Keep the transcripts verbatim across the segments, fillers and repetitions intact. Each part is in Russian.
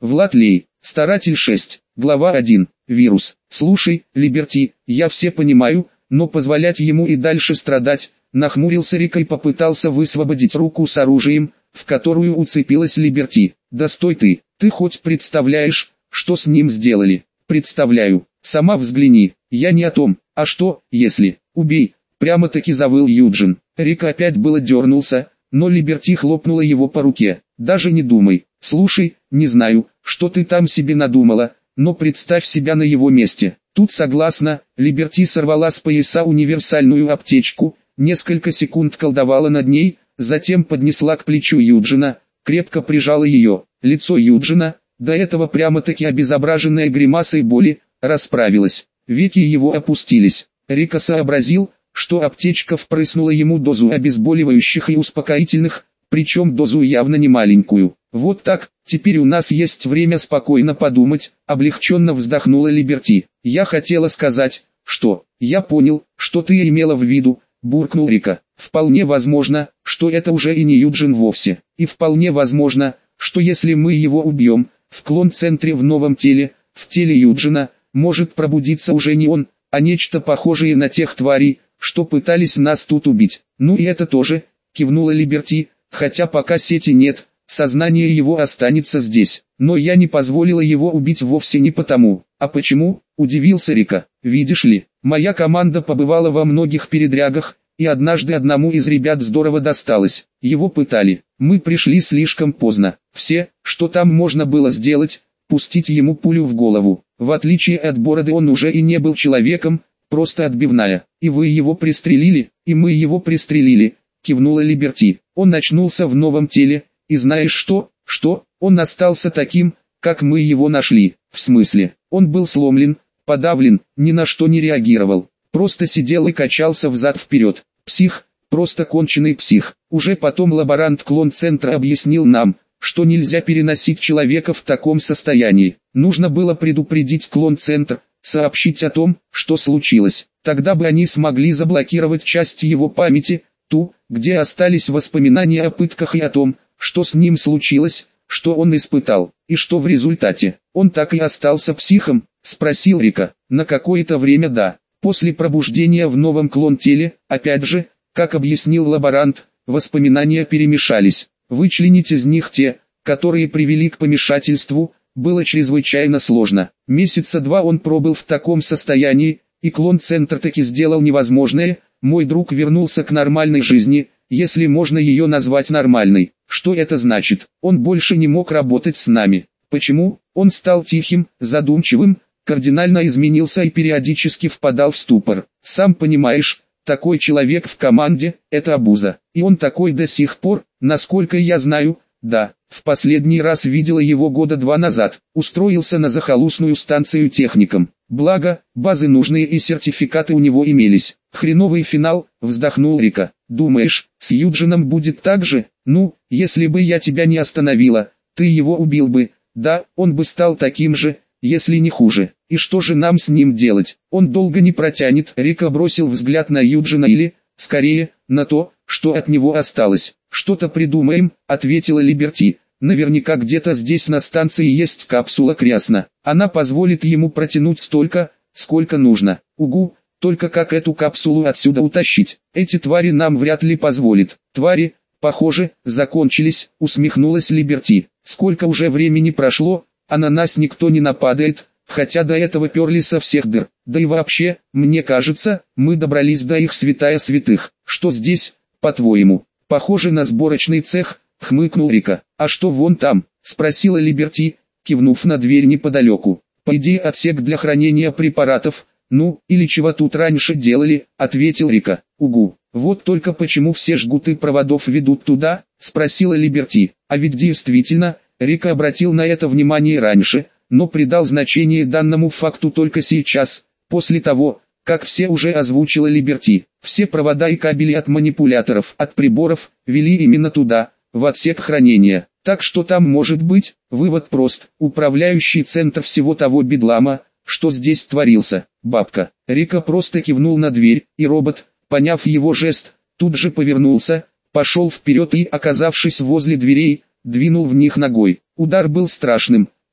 Влад Лей, Старатель шесть, глава один, вирус. Слушай, Либерти, я все понимаю, но позволять ему и дальше страдать, нахмурился Рика и попытался высвободить руку с оружием, в которую уцепилась Либерти. Да стой ты, ты хоть представляешь, что с ним сделали? Представляю, сама взгляни, я не о том, а что, если, убей, прямо-таки завыл Юджин. Рика опять было дернулся, но Либерти хлопнула его по руке. Даже не думай, слушай, не знаю, что ты там себе надумала, но представь себя на его месте. Тут согласна, Либерти сорвала с пояса универсальную аптечку, несколько секунд колдовала над ней, затем поднесла к плечу Юджина, крепко прижала ее. Лицо Юджина, до этого прямо-таки обезображенное гримасой боли, расправилось. Веки его опустились. Рика сообразил, что аптечка впрыснула ему дозу обезболивающих и успокоительных, причем дозу явно не маленькую. Вот так, теперь у нас есть время спокойно подумать, облегченно вздохнула Либерти. Я хотела сказать, что, я понял, что ты имела в виду, буркнул Рика. Вполне возможно, что это уже и не Юджин вовсе. И вполне возможно, что если мы его убьем, в клон-центре в новом теле, в теле Юджина, может пробудиться уже не он, а нечто похожее на тех тварей, что пытались нас тут убить. Ну и это тоже, кивнула Либерти, хотя пока сети нет, сознание его останется здесь. Но я не позволила его убить вовсе не потому. А почему? Удивился Рика. Видишь ли, моя команда побывала во многих передрягах, и однажды одному из ребят здорово досталось. Его пытали. Мы пришли слишком поздно. Все, что там можно было сделать, пустить ему пулю в голову. В отличие от Бороды он уже и не был человеком, просто отбивная. И вы его пристрелили, и мы его пристрелили, кивнула Либерти. Он очнулся в новом теле, и знаешь что? Что? Он остался таким, как мы его нашли. В смысле? Он был сломлен, подавлен, ни на что не реагировал. Просто сидел и качался взад-вперед. Псих, просто конченый псих. Уже потом лаборант клон-центра объяснил нам, что нельзя переносить человека в таком состоянии. Нужно было предупредить клон-центр, сообщить о том, что случилось. Тогда бы они смогли заблокировать часть его памяти, ту, где остались воспоминания о пытках и о том, что с ним случилось, что он испытал, и что в результате. Он так и остался психом, спросил Рика. На какое-то время да. После пробуждения в новом клон-теле, опять же, как объяснил лаборант, воспоминания перемешались. Вычленить из них те, которые привели к помешательству, было чрезвычайно сложно. Месяца два он пробыл в таком состоянии, и клон-центр таки сделал невозможное. Мой друг вернулся к нормальной жизни, если можно ее назвать нормальной. Что это значит? Он больше не мог работать с нами. Почему? Он стал тихим, задумчивым, кардинально изменился и периодически впадал в ступор. Сам понимаешь, такой человек в команде – это обуза. И он такой до сих пор, насколько я знаю. Да, в последний раз видела его года два назад. Устроился на захолустную станцию техником. Благо, базы нужные и сертификаты у него имелись. Хреновый финал, вздохнул Рика. Думаешь, с Юджином будет так же? Ну, если бы я тебя не остановила, ты его убил бы. Да, он бы стал таким же, если не хуже. И что же нам с ним делать? Он долго не протянет. Рика бросил взгляд на Юджина или, скорее, на то, что от него осталось. Что-то придумаем, ответила Либерти. Наверняка где-то здесь на станции есть капсула Крясна. Она позволит ему протянуть столько, сколько нужно. Угу, только как эту капсулу отсюда утащить? Эти твари нам вряд ли позволят. Твари, похоже, закончились, усмехнулась Либерти. Сколько уже времени прошло, а на нас никто не нападает, хотя до этого перли со всех дыр. Да и вообще, мне кажется, мы добрались до их святая святых. Что здесь, по-твоему? Похоже на сборочный цех, хмыкнул Рика. А что вон там? Спросила Либерти, кивнув на дверь неподалеку. По идее отсек для хранения препаратов, ну, или чего тут раньше делали, ответил Рика. Угу. Вот только почему все жгуты проводов ведут туда? Спросила Либерти. А ведь действительно, Рика обратил на это внимание раньше, но придал значение данному факту только сейчас, после того, как все уже озвучила Либерти. Все провода и кабели от манипуляторов, от приборов, вели именно туда, в отсек хранения. Так что там может быть? Вывод прост. Управляющий центр всего того бедлама, что здесь творился. Бабка. Рика просто кивнул на дверь, и робот, поняв его жест, тут же повернулся, пошел вперед и, оказавшись возле дверей, двинул в них ногой. Удар был страшным,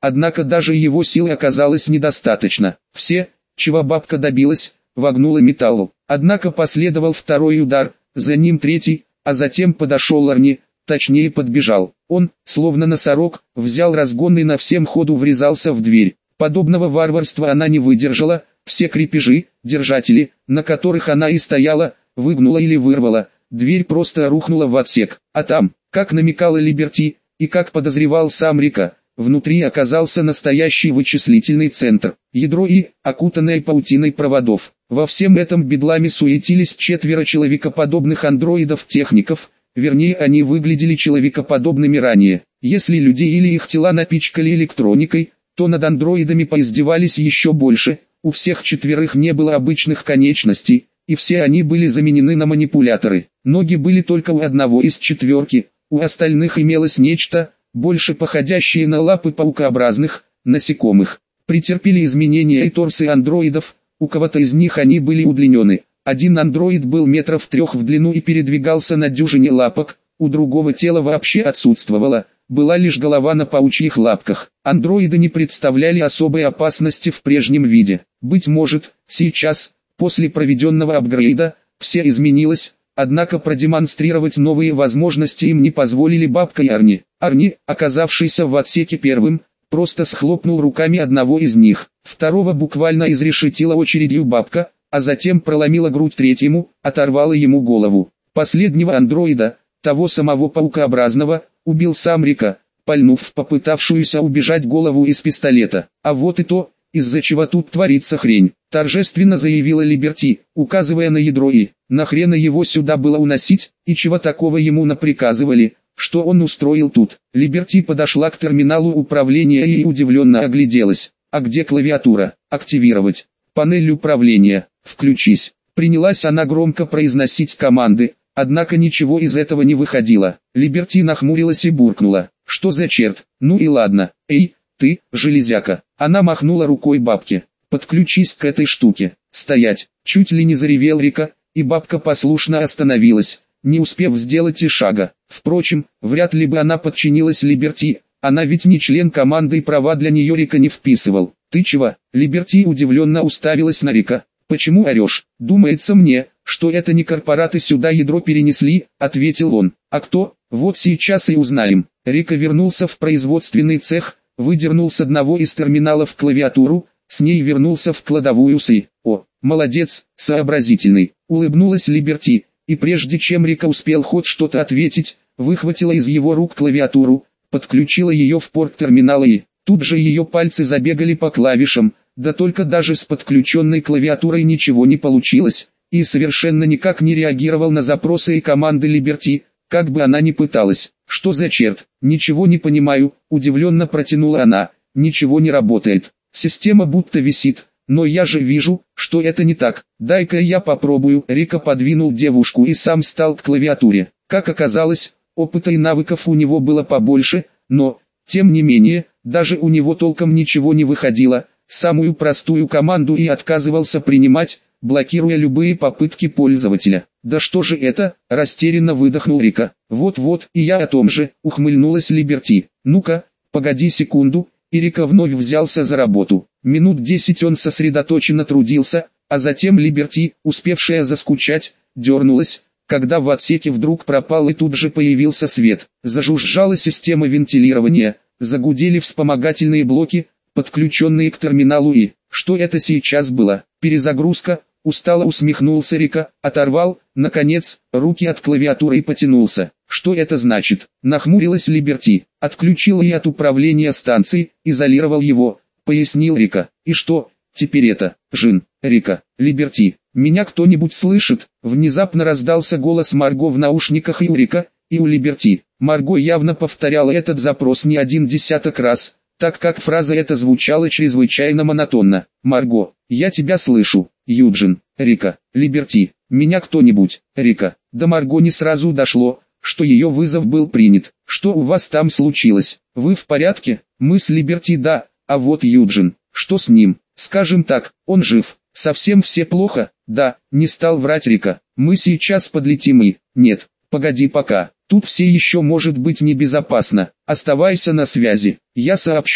однако даже его силы оказалось недостаточно. Все, чего бабка добилась, вогнула металлу. Однако последовал второй удар, за ним третий, а затем подошел Арни, точнее подбежал. Он, словно носорог, взял разгон и на всем ходу врезался в дверь. Подобного варварства она не выдержала, все крепежи, держатели, на которых она и стояла, выгнула или вырвала, дверь просто рухнула в отсек. А там, как намекала Либерти, и как подозревал сам Рика, внутри оказался настоящий вычислительный центр, ядро и, окутанное паутиной проводов. Во всем этом бедламе суетились четверо человекоподобных андроидов-техников, вернее они выглядели человекоподобными ранее. Если люди или их тела напичкали электроникой, то над андроидами поиздевались еще больше. У всех четверых не было обычных конечностей, и все они были заменены на манипуляторы. Ноги были только у одного из четверки, у остальных имелось нечто, больше походящее на лапы паукообразных, насекомых. Претерпели изменения и торсы андроидов, у кого-то из них они были удлинены. Один андроид был метров трех в длину и передвигался на дюжине лапок, у другого тело вообще отсутствовало, была лишь голова на паучьих лапках. Андроиды не представляли особой опасности в прежнем виде. Быть может, сейчас, после проведенного апгрейда, все изменилось, однако продемонстрировать новые возможности им не позволили бабка и Арни. Арни, оказавшийся в отсеке первым, просто схлопнул руками одного из них. Второго буквально изрешетила очередью бабка, а затем проломила грудь третьему, оторвала ему голову. Последнего андроида, того самого паукообразного, убил сам Рика, пальнув в попытавшуюся убежать голову из пистолета. А вот и то, из-за чего тут творится хрень, торжественно заявила Либерти, указывая на ядро и, нахрена его сюда было уносить, и чего такого ему наприказывали, что он устроил тут. Либерти подошла к терминалу управления и удивленно огляделась. А где клавиатура? Активировать. Панель управления. Включись. Принялась она громко произносить команды, однако ничего из этого не выходило. Либерти нахмурилась и буркнула. Что за черт? Ну и ладно. Эй, ты, железяка. Она махнула рукой бабке. Подключись к этой штуке. Стоять. Чуть ли не заревел Рика, и бабка послушно остановилась, не успев сделать и шага. Впрочем, вряд ли бы она подчинилась Либерти, она ведь не член команды и права для нее Рика не вписывал. Ты чего? Либерти удивленно уставилась на Рика. Почему орешь? Думается мне, что это не корпораты сюда ядро перенесли, ответил он. А кто? Вот сейчас и узнаем. Рика вернулся в производственный цех, выдернул с одного из терминалов клавиатуру, с ней вернулся в кладовую сы. О, молодец, сообразительный, улыбнулась Либерти, и прежде чем Рика успел хоть что-то ответить, выхватила из его рук клавиатуру, подключила ее в порт терминала и, тут же ее пальцы забегали по клавишам, да только даже с подключенной клавиатурой ничего не получилось, и совершенно никак не реагировал на запросы и команды Либерти, как бы она ни пыталась. Что за черт? Ничего не понимаю, удивленно протянула она, ничего не работает, система будто висит, но я же вижу, что это не так, дай-ка я попробую. Рика подвинул девушку и сам стал к клавиатуре. Как оказалось, опыта и навыков у него было побольше, но, тем не менее, даже у него толком ничего не выходило, самую простую команду и отказывался принимать, блокируя любые попытки пользователя. «Да что же это?» – растерянно выдохнул Рика. «Вот-вот, и я о том же», – ухмыльнулась Либерти. «Ну-ка, погоди секунду», и Рика вновь взялся за работу. Минут десять он сосредоточенно трудился, а затем Либерти, успевшая заскучать, дернулась, когда в отсеке вдруг пропал и тут же появился свет. Зажужжала система вентилирования, загудели вспомогательные блоки, подключенные к терминалу и... Что это сейчас было? Перезагрузка? Устало усмехнулся Рика, оторвал, наконец, руки от клавиатуры и потянулся. Что это значит? Нахмурилась Либерти. Отключил и от управления станцией, изолировал его, пояснил Рика. И что, теперь это, Жин, Рика, Либерти, меня кто-нибудь слышит? Внезапно раздался голос Марго в наушниках и у Рика, и у Либерти. Марго явно повторяла этот запрос не один десяток раз, так как фраза эта звучала чрезвычайно монотонно. «Марго, я тебя слышу, Юджин, Рика, Либерти, меня кто-нибудь, Рика». До Марго не сразу дошло, что ее вызов был принят. «Что у вас там случилось? Вы в порядке?» «Мы с Либерти да, а вот Юджин, что с ним?» «Скажем так, он жив. Совсем все плохо?» «Да», не стал врать Рика. «Мы сейчас подлетим и...» «Нет, погоди пока. Тут все еще может быть небезопасно. Оставайся на связи. Я сообщу,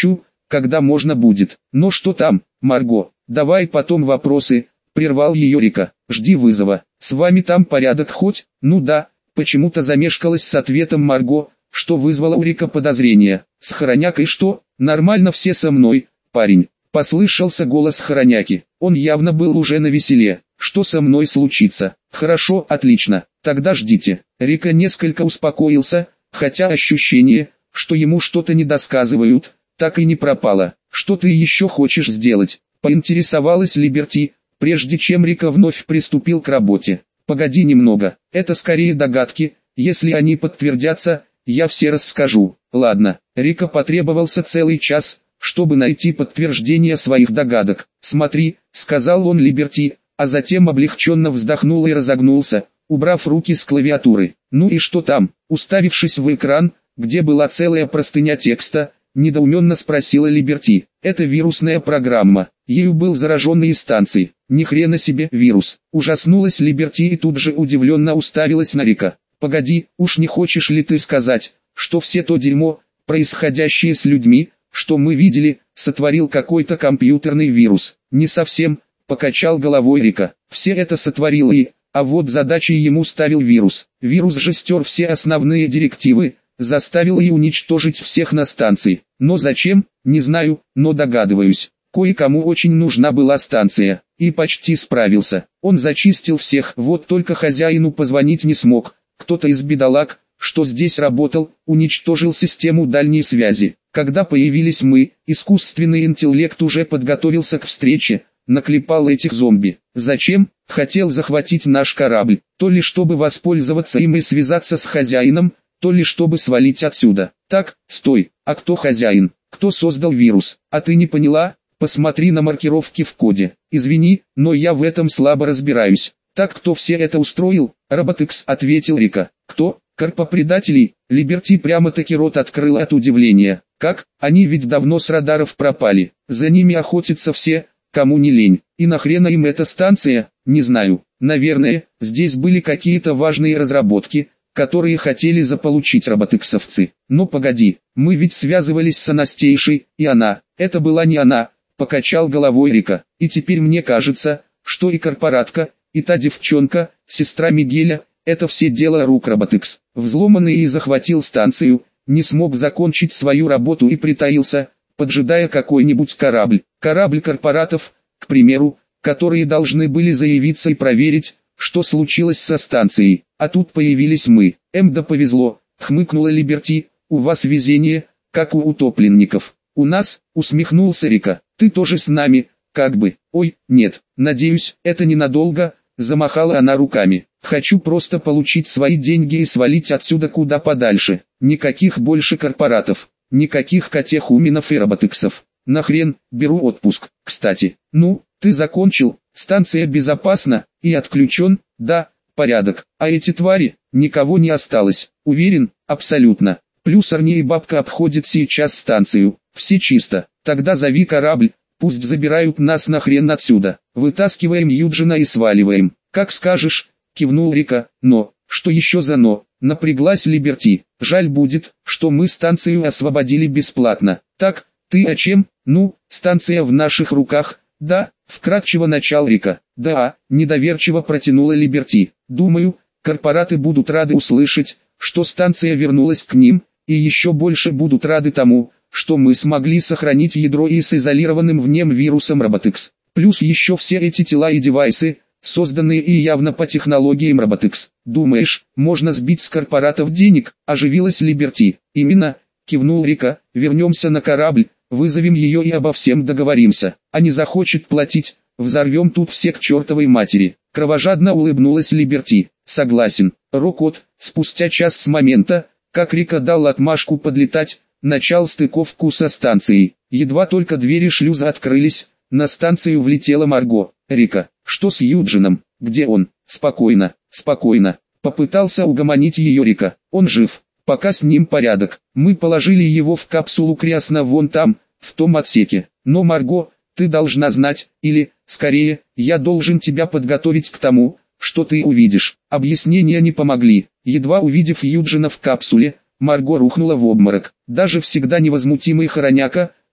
когда можно будет. Но что там, Марго, давай потом вопросы, прервал ее Рика. Жди вызова. С вами там порядок хоть? Ну да, почему-то замешкалась с ответом Марго, что вызвало у Рика подозрение. С Хоронякой что? Нормально все со мной, парень. Послышался голос Хороняки. Он явно был уже навеселе. Что со мной случится? Хорошо, отлично. Тогда ждите. Рика несколько успокоился, хотя ощущение, что ему что-то недосказывают, так и не пропало. Что ты еще хочешь сделать? Поинтересовалась Либерти, прежде чем Рика вновь приступил к работе. Погоди немного, это скорее догадки, если они подтвердятся, я все расскажу. Ладно, Рика потребовался целый час, чтобы найти подтверждение своих догадок. Смотри, сказал он Либерти, а затем облегченно вздохнул и разогнулся, убрав руки с клавиатуры. Ну и что там? Уставившись в экран, где была целая простыня текста, недоуменно спросила Либерти. Это вирусная программа. Ею был заражен из станции. Ни хрена себе вирус. Ужаснулась Либерти и тут же удивленно уставилась на Рика. Погоди, уж не хочешь ли ты сказать, что все то дерьмо, происходящее с людьми, что мы видели, сотворил какой-то компьютерный вирус? Не совсем, покачал головой Рика. Все это сотворил и, а вот задачей ему ставил вирус. Вирус же стер все основные директивы, заставил и уничтожить всех на станции. Но зачем, не знаю, но догадываюсь. Кое-кому очень нужна была станция, и почти справился. Он зачистил всех, вот только хозяину позвонить не смог. Кто-то из бедолаг, что здесь работал, уничтожил систему дальней связи. Когда появились мы, искусственный интеллект уже подготовился к встрече, наклепал этих зомби. Зачем? Хотел захватить наш корабль, то ли чтобы воспользоваться им и связаться с хозяином, то ли чтобы свалить отсюда. Так, стой, а кто хозяин? Кто создал вирус? А ты не поняла? Посмотри на маркировки в коде. Извини, но я в этом слабо разбираюсь. Так кто все это устроил? Роботекс, ответил Рика. Кто? Корпопредателей? Либерти прямо-таки рот открыла от удивления. Как? Они ведь давно с радаров пропали. За ними охотятся все, кому не лень. И нахрена им эта станция? Не знаю. Наверное, здесь были какие-то важные разработки, которые хотели заполучить роботексовцы. Но погоди, мы ведь связывались с Анастейшей, и она, это была не она, покачал головой Рика. И теперь мне кажется, что и корпоратка, и та девчонка, сестра Мигеля, это все дело рук Роботекс. Взломанный и захватил станцию, не смог закончить свою работу и притаился, поджидая какой-нибудь корабль. Корабль корпоратов, к примеру, которые должны были заявиться и проверить, что случилось со станцией. А тут появились мы. Эм да повезло, хмыкнула Либерти, у вас везение, как у утопленников. У нас, усмехнулся Рика, ты тоже с нами, как бы. Ой, нет, надеюсь, это ненадолго, замахала она руками. Хочу просто получить свои деньги и свалить отсюда куда подальше. Никаких больше корпоратов, никаких катехуменов и роботексов. Нахрен, беру отпуск. Кстати, ну, ты закончил, станция безопасна, и отключен, да, порядок. А эти твари, никого не осталось, уверен, абсолютно. Плюс Арни и бабка обходят сейчас станцию, все чисто. Тогда зови корабль, пусть забирают нас нахрен отсюда. Вытаскиваем Юджина и сваливаем. Как скажешь, кивнул Рика. Но, что еще за но? Напряглась Либерти. Жаль будет, что мы станцию освободили бесплатно. Так, ты о чем? Ну, станция в наших руках, да? Вкратчиво начал Рика. Да, недоверчиво протянула Либерти. Думаю, корпораты будут рады услышать, что станция вернулась к ним, и еще больше будут рады тому, что мы смогли сохранить ядро и с изолированным в нем вирусом Роботекс. Плюс еще все эти тела и девайсы, созданные и явно по технологиям Роботекс. Думаешь, можно сбить с корпоратов денег? Оживилась Либерти. Именно, кивнул Рика, вернемся на корабль, вызовем ее и обо всем договоримся. А не захочет платить, взорвем тут все к чертовой матери. Кровожадно улыбнулась Либерти. Согласен. Рокот, спустя час с момента, как Рика дал отмашку подлетать, начал стыковку со станцией. Едва только двери шлюза открылись, на станцию влетела Марго. Рика, что с Юджином? Где он? Спокойно, спокойно. Попытался угомонить ее Рика. Он жив. Пока с ним порядок. Мы положили его в капсулу Крясна вон там, в том отсеке. Но, Марго, ты должна знать, или, скорее, я должен тебя подготовить к тому, что ты увидишь. Объяснения не помогли. Едва увидев Юджина в капсуле, Марго рухнула в обморок. Даже всегда невозмутимый Хороняка,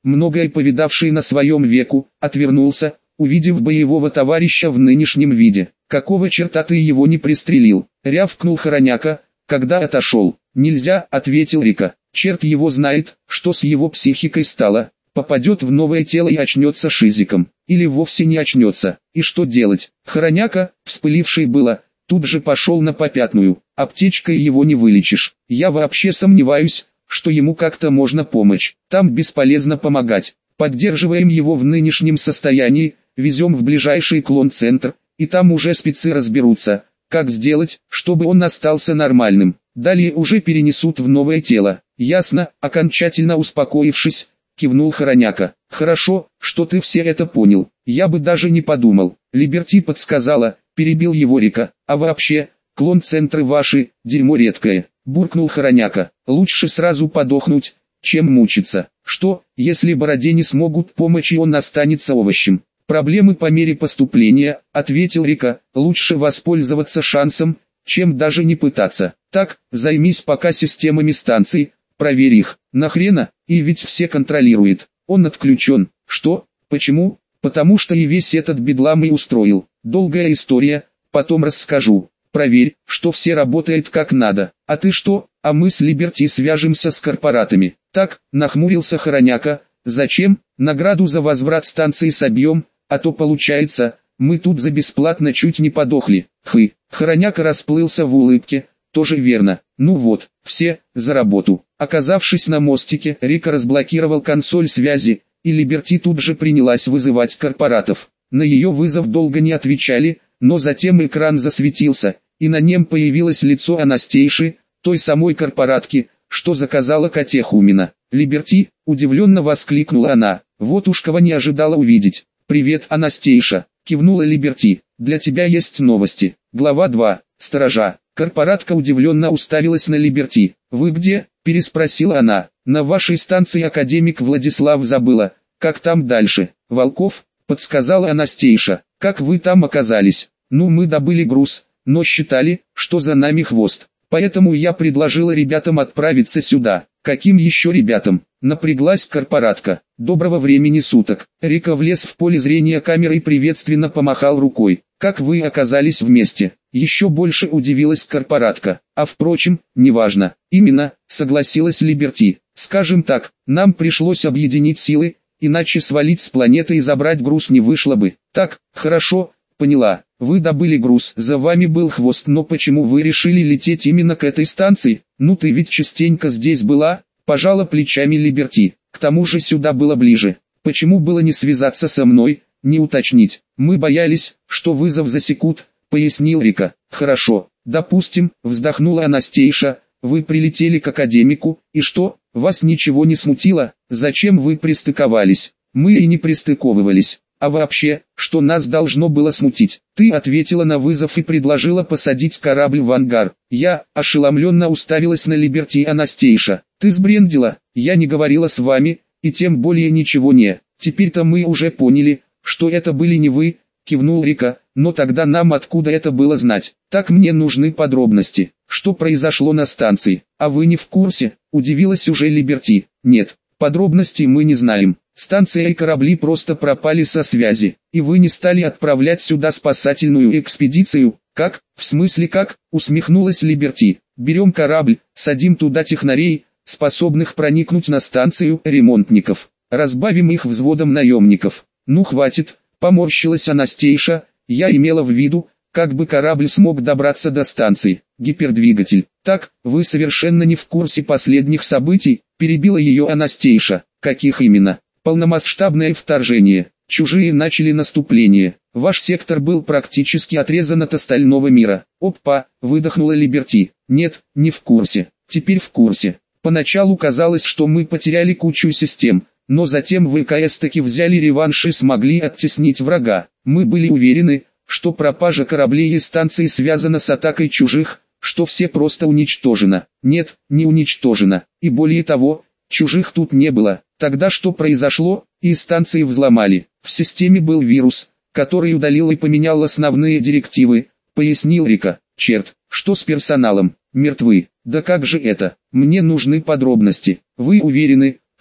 многое повидавший на своем веку, отвернулся, увидев боевого товарища в нынешнем виде. «Какого черта ты его не пристрелил?» — рявкнул Хороняка, когда отошел. «Нельзя», — ответил Рика. «Черт его знает, что с его психикой стало. Попадет в новое тело и очнется шизиком. Или вовсе не очнется. И что делать?» Хороняка, вспыливший было, тут же пошел на попятную. «Аптечкой его не вылечишь. Я вообще сомневаюсь, что ему как-то можно помочь. Там бесполезно помогать. Поддерживаем его в нынешнем состоянии, везем в ближайший клон-центр, и там уже спецы разберутся, как сделать, чтобы он остался нормальным. Далее уже перенесут в новое тело». «Ясно», — окончательно успокоившись, кивнул Хороняка. «Хорошо, что ты все это понял. Я бы даже не подумал. Либерти подсказала», — перебил его Рика. «А вообще, клон-центры ваши, дерьмо редкое», — буркнул Хороняка. «Лучше сразу подохнуть, чем мучиться. Что, если Бороде не смогут помочь и он останется овощем?» «Проблемы по мере поступления», — ответил Рика. «Лучше воспользоваться шансом, чем даже не пытаться. Так, займись пока системами станций, проверь их. Нахрена? И ведь все контролирует. Он отключен». «Что? Почему?» «Потому что и весь этот бедлам и устроил. Долгая история, потом расскажу. Проверь, что все работает как надо. А ты что?» «А мы с Либерти свяжемся с корпоратами». «Так», — нахмурился Хороняка. «Зачем? Награду за возврат станции собьем, а то получается, мы тут за бесплатно чуть не подохли». «Хы». Хороняка расплылся в улыбке. «Тоже верно. Ну вот, все, за работу». Оказавшись на мостике, Рика разблокировал консоль связи, и Либерти тут же принялась вызывать корпоратов. На ее вызов долго не отвечали, но затем экран засветился, и на нем появилось лицо Анастейши, той самой корпоратки, что заказала Катехумина. «Либерти», — удивленно воскликнула она, — «вот уж кого не ожидала увидеть». «Привет, Анастейша», — кивнула Либерти, — «для тебя есть новости». Глава два. Сторожа. Корпоратка удивленно уставилась на Либерти. «Вы где?» — переспросила она. «На вашей станции академик Владислав забыла. Как там дальше?» «Волков», — подсказала Анастейша. «Как вы там оказались?» «Ну, мы добыли груз, но считали, что за нами хвост. Поэтому я предложила ребятам отправиться сюда». «Каким еще ребятам?» — напряглась корпоратка. «Доброго времени суток». Рика влез в поле зрения камеры и приветственно помахал рукой. «Как вы оказались вместе?» Еще больше удивилась корпоратка. «А впрочем, неважно». «Именно», — согласилась Либерти. «Скажем так, нам пришлось объединить силы, иначе свалить с планеты и забрать груз не вышло бы». «Так, хорошо, поняла. Вы добыли груз, за вами был хвост, но почему вы решили лететь именно к этой станции? Ну ты ведь частенько здесь была», — пожала плечами Либерти. «К тому же сюда было ближе. Почему было не связаться со мной, не уточнить? Мы боялись, что вызов засекут», — пояснил Рика. «Хорошо, допустим», — вздохнула Анастейша. «Вы прилетели к академику, и что, вас ничего не смутило? Зачем вы пристыковались?» «Мы и не пристыковывались. А вообще, что нас должно было смутить? Ты ответила на вызов и предложила посадить корабль в ангар». Я ошеломленно уставилась на Либерти и Анастейша. «Ты сбрендила? Я не говорила с вами, и тем более ничего не. Теперь-то мы уже поняли, что это были не вы», — кивнул Рика. «Но тогда нам откуда это было знать? Так мне нужны подробности. Что произошло на станции? А вы не в курсе?» — удивилась уже Либерти. «Нет, подробностей мы не знаем. Станция и корабли просто пропали со связи, и вы не стали отправлять сюда спасательную экспедицию». «Как? В смысле как?» — усмехнулась Либерти. «Берем корабль, садим туда технарей, способных проникнуть на станцию, ремонтников. Разбавим их взводом наемников». «Ну хватит», — поморщилась Анастейша, — «я имела в виду, как бы корабль смог добраться до станции. Гипердвигатель». «Так, вы совершенно не в курсе последних событий», — перебила ее Анастейша. «Каких именно?» «Полномасштабное вторжение. Чужие начали наступление. Ваш сектор был практически отрезан от остального мира». «Опа», — выдохнула Либерти. «Нет, не в курсе. Теперь в курсе. Поначалу казалось, что мы потеряли кучу систем, но затем ВКС таки взяли реванш и смогли оттеснить врага. Мы были уверены, что пропажа кораблей и станций связана с атакой чужих, что все просто уничтожено. Нет, не уничтожено. И более того, чужих тут не было. Тогда что произошло? И станции взломали. В системе был вирус, который удалил и поменял основные директивы», — пояснил Рика. «Черт, что с персоналом? Мертвы? Да как же это? Мне нужны подробности. Вы уверены,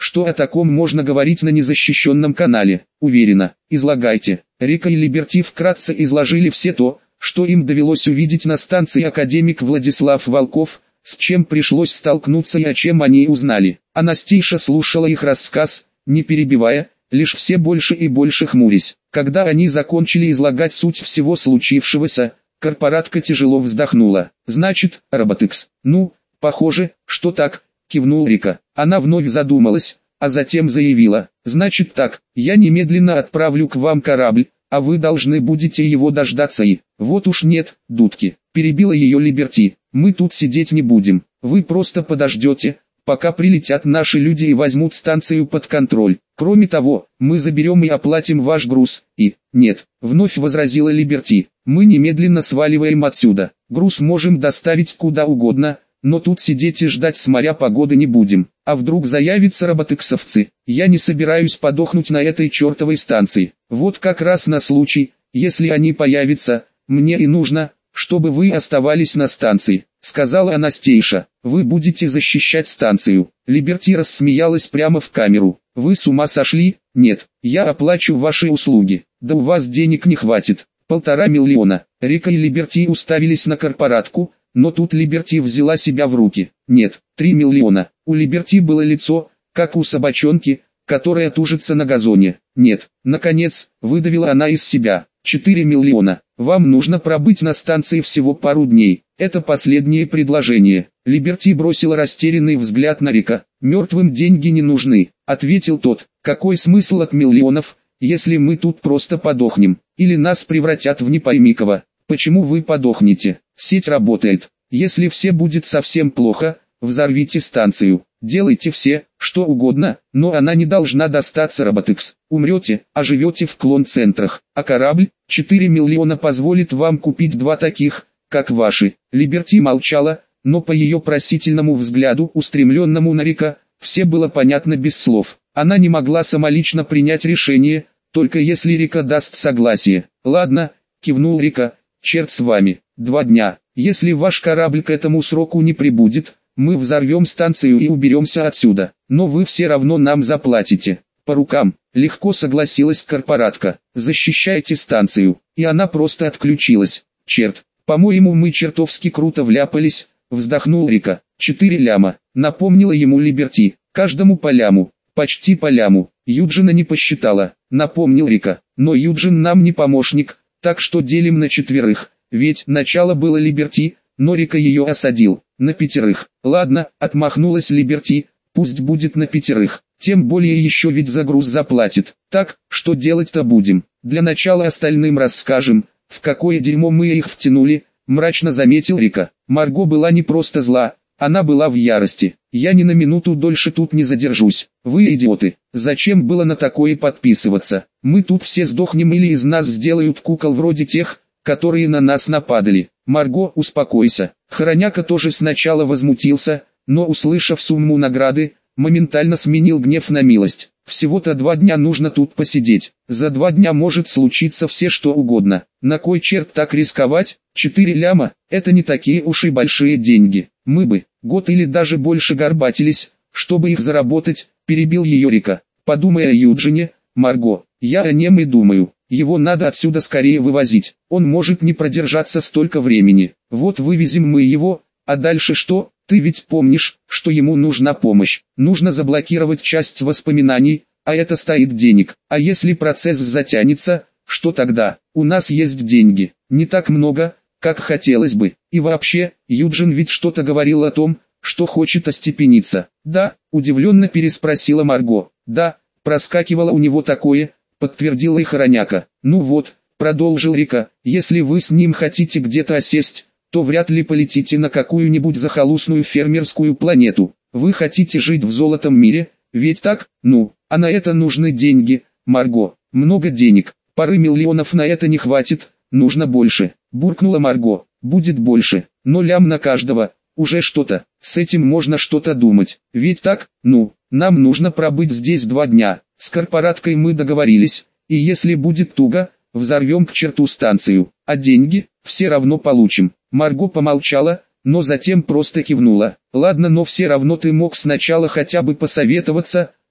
что о таком можно говорить на незащищенном канале. Уверена, излагайте. Рика и Либерти вкратце изложили все то, что им довелось увидеть на станции академик Владислав Волков, с чем пришлось столкнуться и о чем они узнали. Анастейша слушала их рассказ, не перебивая, лишь все больше и больше хмурясь. Когда они закончили излагать суть всего случившегося, корпоратка тяжело вздохнула. «Значит, Роботекс, ну, похоже, что так», — кивнул Рика. Она вновь задумалась, а затем заявила: «Значит так, я немедленно отправлю к вам корабль, а вы должны будете его дождаться и...» «Вот уж нет, дудки», — перебила ее Либерти, — «мы тут сидеть не будем, вы просто подождете, пока прилетят наши люди и возьмут станцию под контроль. Кроме того, мы заберем и оплатим ваш груз, и...» «Нет», — вновь возразила Либерти, — «мы немедленно сваливаем отсюда. Груз можем доставить куда угодно, но тут сидеть и ждать с моря погоды не будем. А вдруг заявятся роботексовцы? Я не собираюсь подохнуть на этой чертовой станции. Вот как раз на случай, если они появятся, мне и нужно, чтобы вы оставались на станции», — сказала Анастейша. «Вы будете защищать станцию». Либерти рассмеялась прямо в камеру. «Вы с ума сошли? Нет, я оплачу ваши услуги. Да у вас денег не хватит. Полтора миллиона». Рика и Либерти уставились на корпоратку, но тут Либерти взяла себя в руки. «Нет, три миллиона». У Либерти было лицо, как у собачонки, которая тужится на газоне. «Нет», наконец, выдавила она из себя. «Четыре миллиона. Вам нужно пробыть на станции всего пару дней. Это последнее предложение». Либерти бросила растерянный взгляд на Рика. «Мертвым деньги не нужны», — ответил тот. «Какой смысл от миллионов, если мы тут просто подохнем? Или нас превратят в не пойми кого? Почему вы подохнете? Сеть работает. Если все будет совсем плохо, взорвите станцию. Делайте все, что угодно, но она не должна достаться Роботекс. Умрете, а живете в клон-центрах. А корабль, четыре миллиона позволит вам купить два таких, как ваши». Либерти молчала, но по ее просительному взгляду, устремленному на Рика, все было понятно без слов. Она не могла самолично принять решение, только если Рика даст согласие. «Ладно», — кивнул Рика, — «черт с вами. Два дня. Если ваш корабль к этому сроку не прибудет, мы взорвем станцию и уберемся отсюда. Но вы все равно нам заплатите». «По рукам», — легко согласилась корпоратка. «Защищайте станцию». И она просто отключилась. «Черт, по-моему, мы чертовски круто вляпались», — вздохнул Рика. «Четыре ляма», — напомнила ему Либерти. «Каждому по ляму». «Почти по ляму». Юджина не посчитала, напомнил Рика. «Но Юджин нам не помощник, так что делим на четверых». Ведь начало было Либерти, но Рика ее осадил. «На пятерых». «Ладно», — отмахнулась Либерти, — «пусть будет на пятерых. Тем более еще ведь за груз заплатит. Так, что делать-то будем? Для начала остальным расскажем, в какое дерьмо мы их втянули», — мрачно заметил Рика. Марго была не просто зла, она была в ярости. «Я ни на минуту дольше тут не задержусь. Вы идиоты. Зачем было на такое подписываться? Мы тут все сдохнем или из нас сделают кукол вроде тех, которые на нас нападали». «Марго, успокойся». Хороняка тоже сначала возмутился, но, услышав сумму награды, моментально сменил гнев на милость. «Всего-то два дня нужно тут посидеть. За два дня может случиться все что угодно. На кой черт так рисковать? Четыре ляма – это не такие уж и большие деньги. Мы бы год или даже больше горбатились, чтобы их заработать», – перебил ее Рика. «Подумай о Юджине, Марго. Я о нем и думаю. Его надо отсюда скорее вывозить. Он может не продержаться столько времени. Вот вывезем мы его, а дальше что? Ты ведь помнишь, что ему нужна помощь. Нужно заблокировать часть воспоминаний, а это стоит денег. А если процесс затянется, что тогда? У нас есть деньги. Не так много, как хотелось бы. И вообще, Юджин ведь что-то говорил о том, что хочет остепениться». «Да?» – удивленно переспросила Марго. «Да, проскакивало у него такое», – подтвердила и Хороняка. «Ну вот», – продолжил Рика, – «если вы с ним хотите где-то осесть, то вряд ли полетите на какую-нибудь захолустную фермерскую планету. Вы хотите жить в золотом мире, ведь так? Ну, а на это нужны деньги, Марго. Много денег. Пары миллионов на это не хватит, нужно больше», – буркнула Марго. «Будет больше, но лям на каждого, уже что-то, с этим можно что-то думать. Ведь так? Ну, нам нужно пробыть здесь два дня. С корпораткой мы договорились, и если будет туго, взорвем к черту станцию, а деньги все равно получим». Марго помолчала, но затем просто кивнула. «Ладно, но все равно ты мог сначала хотя бы посоветоваться,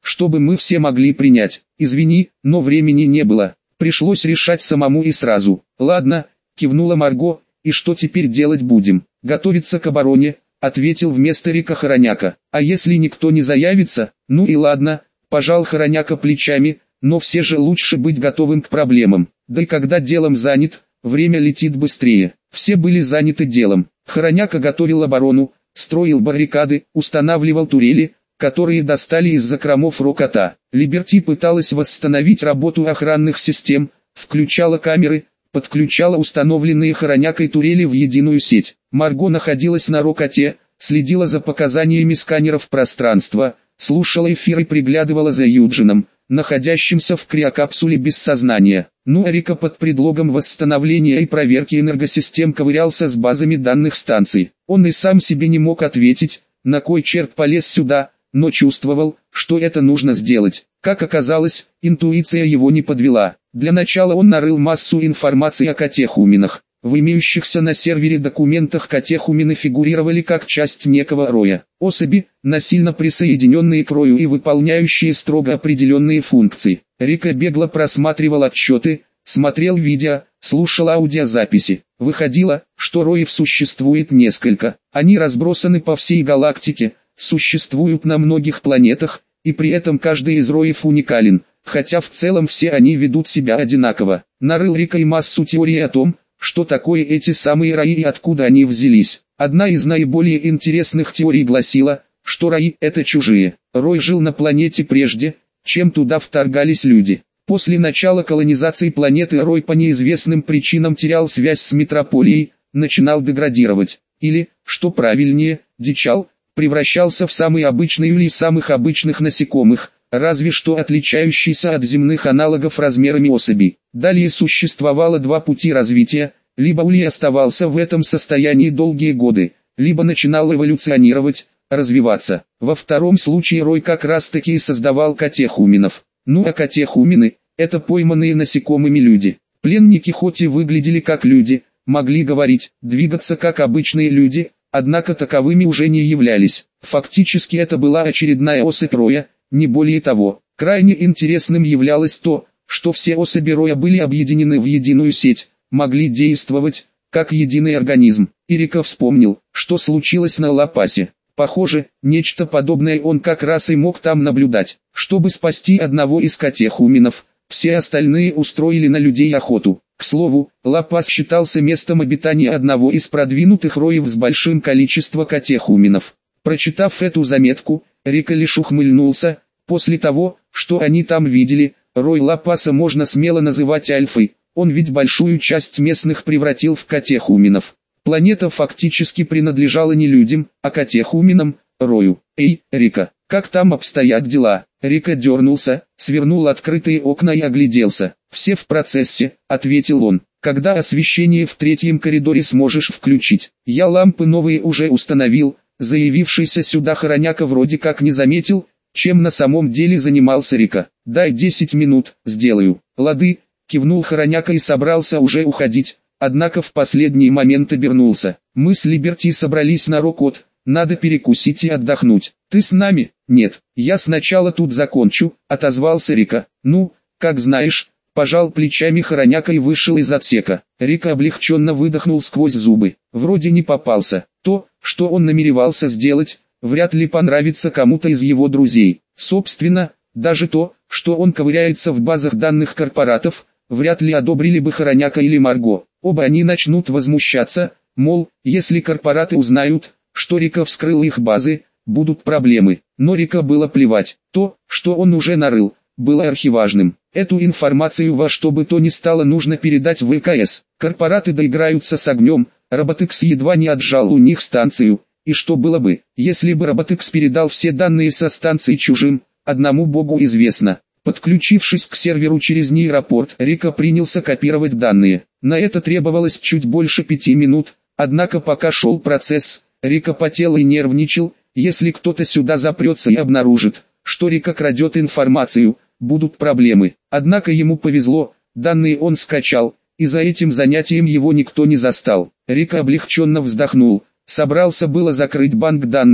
чтобы мы все могли принять. Извини, но времени не было. Пришлось решать самому и сразу. Ладно, кивнула Марго, и что теперь делать будем? Готовиться к обороне, ответил вместо Рика Хороняка. А если никто не заявится? Ну и ладно, пожал Хороняка плечами, но все же лучше быть готовым к проблемам. Да и когда делом занят, время летит быстрее. Все были заняты делом. Хороняка готовил оборону, строил баррикады, устанавливал турели, которые достали из закромов Рокота. Либерти пыталась восстановить работу охранных систем, включала камеры, подключала установленные Хоронякой турели в единую сеть. Марго находилась на Рокоте, следила за показаниями сканеров пространства, слушала эфир и приглядывала за Юджином, находящимся в криокапсуле без сознания. Ну а Рика под предлогом восстановления и проверки энергосистем ковырялся с базами данных станций. Он и сам себе не мог ответить, на кой черт полез сюда, но чувствовал, что это нужно сделать. Как оказалось, интуиция его не подвела. Для начала он нарыл массу информации о катехуменах. В имеющихся на сервере документах катехумены фигурировали как часть некого роя. Особи, насильно присоединенные к рою и выполняющие строго определенные функции. Рика бегло просматривал отчеты, смотрел видео, слушал аудиозаписи. Выходило, что роев существует несколько. Они разбросаны по всей галактике, существуют на многих планетах, и при этом каждый из роев уникален, хотя в целом все они ведут себя одинаково. Нарыл Рика и массу теорий о том, что такое эти самые раи и откуда они взялись. Одна из наиболее интересных теорий гласила, что раи – это чужие. Рой жил на планете прежде, чем туда вторгались люди. После начала колонизации планеты Рой по неизвестным причинам терял связь с метрополией, начинал деградировать. Или, что правильнее, дичал, превращался в самый обычный или самых обычных насекомых, разве что отличающийся от земных аналогов размерами особей. Далее существовало два пути развития: либо Улей оставался в этом состоянии долгие годы, либо начинал эволюционировать, развиваться. Во втором случае Рой как раз таки и создавал катехуменов. Ну а катехумены – это пойманные насекомыми люди. Пленники хоть и выглядели как люди, могли говорить, двигаться как обычные люди, однако таковыми уже не являлись. Фактически это была очередная особь Роя, не более того. Крайне интересным являлось то, что все особи Роя были объединены в единую сеть, могли действовать, как единый организм. И Рика вспомнил, что случилось на Лапасе. Похоже, нечто подобное он как раз и мог там наблюдать. Чтобы спасти одного из катехуменов, все остальные устроили на людей охоту. К слову, Лапас считался местом обитания одного из продвинутых роев с большим количеством катехуменов. Прочитав эту заметку, Рика лишь ухмыльнулся. После того, что они там видели, рой Лапаса можно смело называть альфой. Он ведь большую часть местных превратил в катехуменов. Планета фактически принадлежала не людям, а катехуменам, рою. Эй, Рика, как там обстоят дела? Рика дернулся, свернул открытые окна и огляделся. «Все в процессе», — ответил он. «Когда освещение в третьем коридоре сможешь включить?» «Я лампы новые уже установил», — заявившийся сюда Хороняка вроде как не заметил, чем на самом деле занимался Рика. «Дай десять минут, сделаю». «Лады», — кивнул Хороняка и собрался уже уходить, однако в последний момент обернулся. «Мы с Либерти собрались на Рокот, надо перекусить и отдохнуть. Ты с нами?» «Нет, я сначала тут закончу», — отозвался Рика. «Ну, как знаешь». Пожал плечами Хороняка и вышел из отсека. Рика облегченно выдохнул сквозь зубы. Вроде не попался. То, что он намеревался сделать, вряд ли понравится кому-то из его друзей. Собственно, даже то, что он ковыряется в базах данных корпоратов, вряд ли одобрили бы Хороняка или Марго. Оба они начнут возмущаться, мол, если корпораты узнают, что Рика вскрыл их базы, будут проблемы. Но Рика было плевать. То, что он уже нарыл, было архиважным. Эту информацию во что бы то ни стало нужно передать в ВКС. Корпораты доиграются с огнем, Роботекс едва не отжал у них станцию. И что было бы, если бы Роботекс передал все данные со станции чужим, одному богу известно. Подключившись к серверу через нейропорт, Рика принялся копировать данные. На это требовалось чуть больше пяти минут, однако пока шел процесс, Рика потел и нервничал. Если кто-то сюда запрется и обнаружит, что Рика крадет информацию, будут проблемы. Однако ему повезло, данные он скачал, и за этим занятием его никто не застал. Рика облегченно вздохнул, собрался было закрыть банк данных,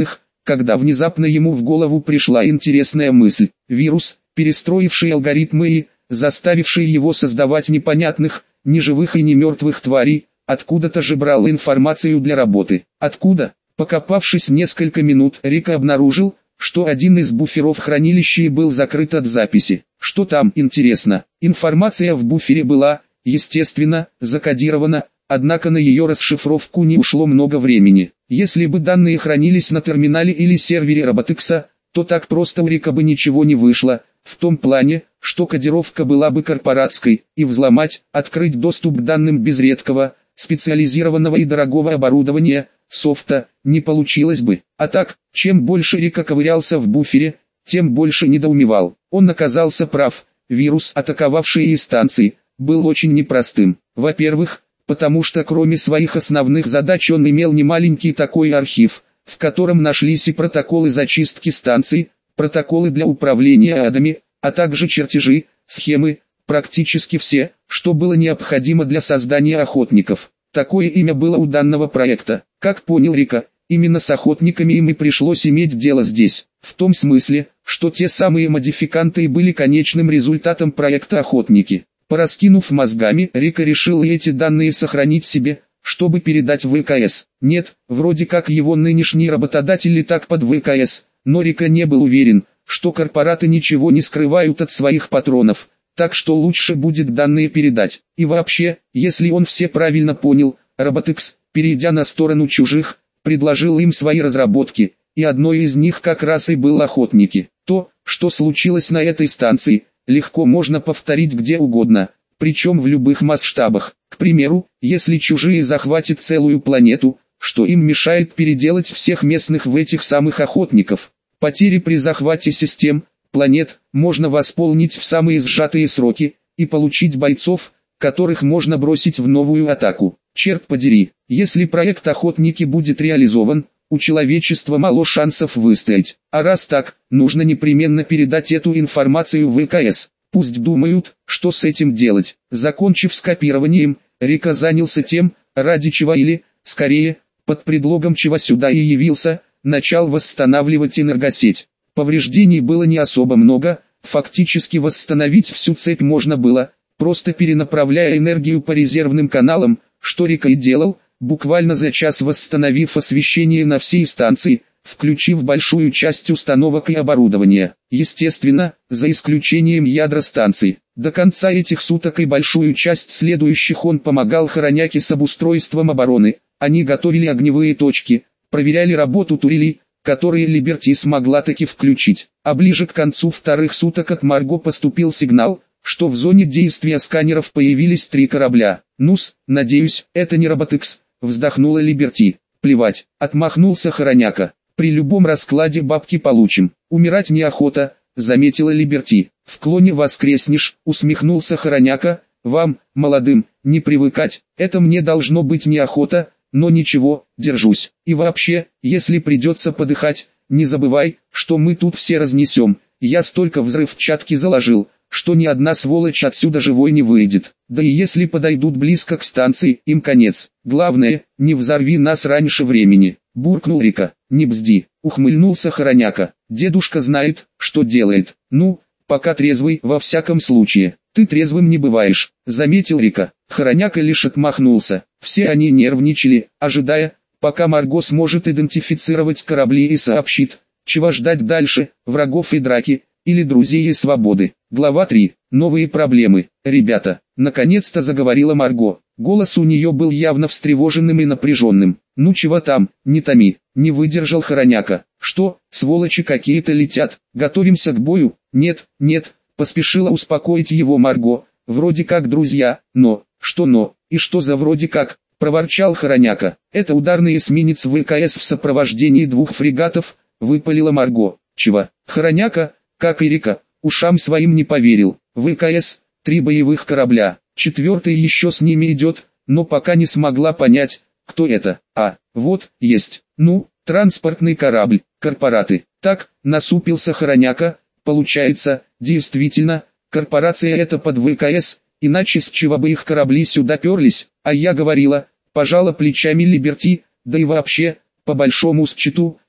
когда внезапно ему в голову пришла интересная мысль. Вирус, перестроивший алгоритмы и заставивший его создавать непонятных, ни живых и ни мертвых тварей, откуда-то же брал информацию для работы. Откуда? Покопавшись несколько минут, Рика обнаружил, что один из буферов хранилища был закрыт от записи. Что там, интересно? Информация в буфере была, естественно, закодирована, однако на ее расшифровку не ушло много времени. Если бы данные хранились на терминале или сервере Роботекса, то так просто у Рика бы ничего не вышло, в том плане, что кодировка была бы корпоратской, и взломать, открыть доступ к данным без редкого, специализированного и дорогого оборудования, софта, не получилось бы. А так, чем больше Рика ковырялся в буфере, тем больше недоумевал. Он оказался прав, вирус, атаковавший и станции, был очень непростым. Во-первых, потому что кроме своих основных задач он имел немаленький такой архив, в котором нашлись и протоколы зачистки станций, протоколы для управления адами, а также чертежи, схемы, практически все, что было необходимо для создания охотников. Такое имя было у данного проекта. Как понял Рика, именно с охотниками им и пришлось иметь дело здесь, в том смысле, что те самые модификанты и были конечным результатом проекта «Охотники». Пораскинув мозгами, Рика решил и эти данные сохранить себе, чтобы передать в ВКС. Нет, вроде как его нынешний работодатель и так под ВКС, но Рика не был уверен, что корпораты ничего не скрывают от своих патронов, так что лучше будет данные передать. И вообще, если он все правильно понял, Роботекс, перейдя на сторону чужих, предложил им свои разработки, и одной из них как раз и был «Охотники». То, что случилось на этой станции, легко можно повторить где угодно, причем в любых масштабах. К примеру, если чужие захватят целую планету, что им мешает переделать всех местных в этих самых охотников? Потери при захвате систем, планет, можно восполнить в самые сжатые сроки, и получить бойцов, которых можно бросить в новую атаку. Черт подери, если проект «Охотники» будет реализован, у человечества мало шансов выстоять. А раз так, нужно непременно передать эту информацию в ВКС. Пусть думают, что с этим делать. Закончив с копированием, Рика занялся тем, ради чего или, скорее, под предлогом чего сюда и явился, начал восстанавливать энергосеть. Повреждений было не особо много, фактически восстановить всю цепь можно было, просто перенаправляя энергию по резервным каналам, что Рика и делал, буквально за час восстановив освещение на всей станции, включив большую часть установок и оборудования. Естественно, за исключением ядра станции. До конца этих суток и большую часть следующих он помогал Хороняке с обустройством обороны. Они готовили огневые точки, проверяли работу турелей, которые Либерти смогла таки включить. А ближе к концу вторых суток от Марго поступил сигнал, что в зоне действия сканеров появились три корабля. «Ну-с, надеюсь, это не Роботекс», вздохнула Либерти. «Плевать», отмахнулся Хороняка. «При любом раскладе бабки получим. Умирать неохота», заметила Либерти. «В клоне воскреснешь», усмехнулся Хороняка. «Вам, молодым, не привыкать. Это мне должно быть неохота, но ничего, держусь. И вообще, если придется подыхать, не забывай, что мы тут все разнесем. Я столько взрывчатки заложил, что ни одна сволочь отсюда живой не выйдет. Да и если подойдут близко к станции, им конец. Главное, не взорви нас раньше времени», буркнул Рика. «Не бзди», ухмыльнулся Хороняка. «Дедушка знает, что делает. Ну, пока трезвый, во всяком случае». «Ты трезвым не бываешь», заметил Рика. Хороняка лишь отмахнулся. Все они нервничали, ожидая, пока Марго сможет идентифицировать корабли и сообщит, чего ждать дальше, врагов и драки, или друзей и свободы. Глава три. Новые проблемы. «Ребята», наконец-то заговорила Марго. Голос у нее был явно встревоженным и напряженным. «Ну чего там, не томи», не выдержал Хороняка. «Что, сволочи какие-то летят, готовимся к бою?» «Нет, нет», поспешила успокоить его Марго. «Вроде как друзья, но...» «Что но? И что за вроде как?» проворчал Хороняка. «Это ударный эсминец ВКС в сопровождении двух фрегатов», выпалила Марго. «Чего?» Хороняка, как и Рика, ушам своим не поверил. «ВКС, три боевых корабля, четвертый еще с ними идет, но пока не смогла понять, кто это. А, вот, есть, ну, транспортный корабль, корпораты». «Так», насупился Хороняка, «получается, действительно, корпорация это под ВКС, иначе с чего бы их корабли сюда перлись, а я говорила», пожала плечами Либерти, «да и вообще, по большому счету,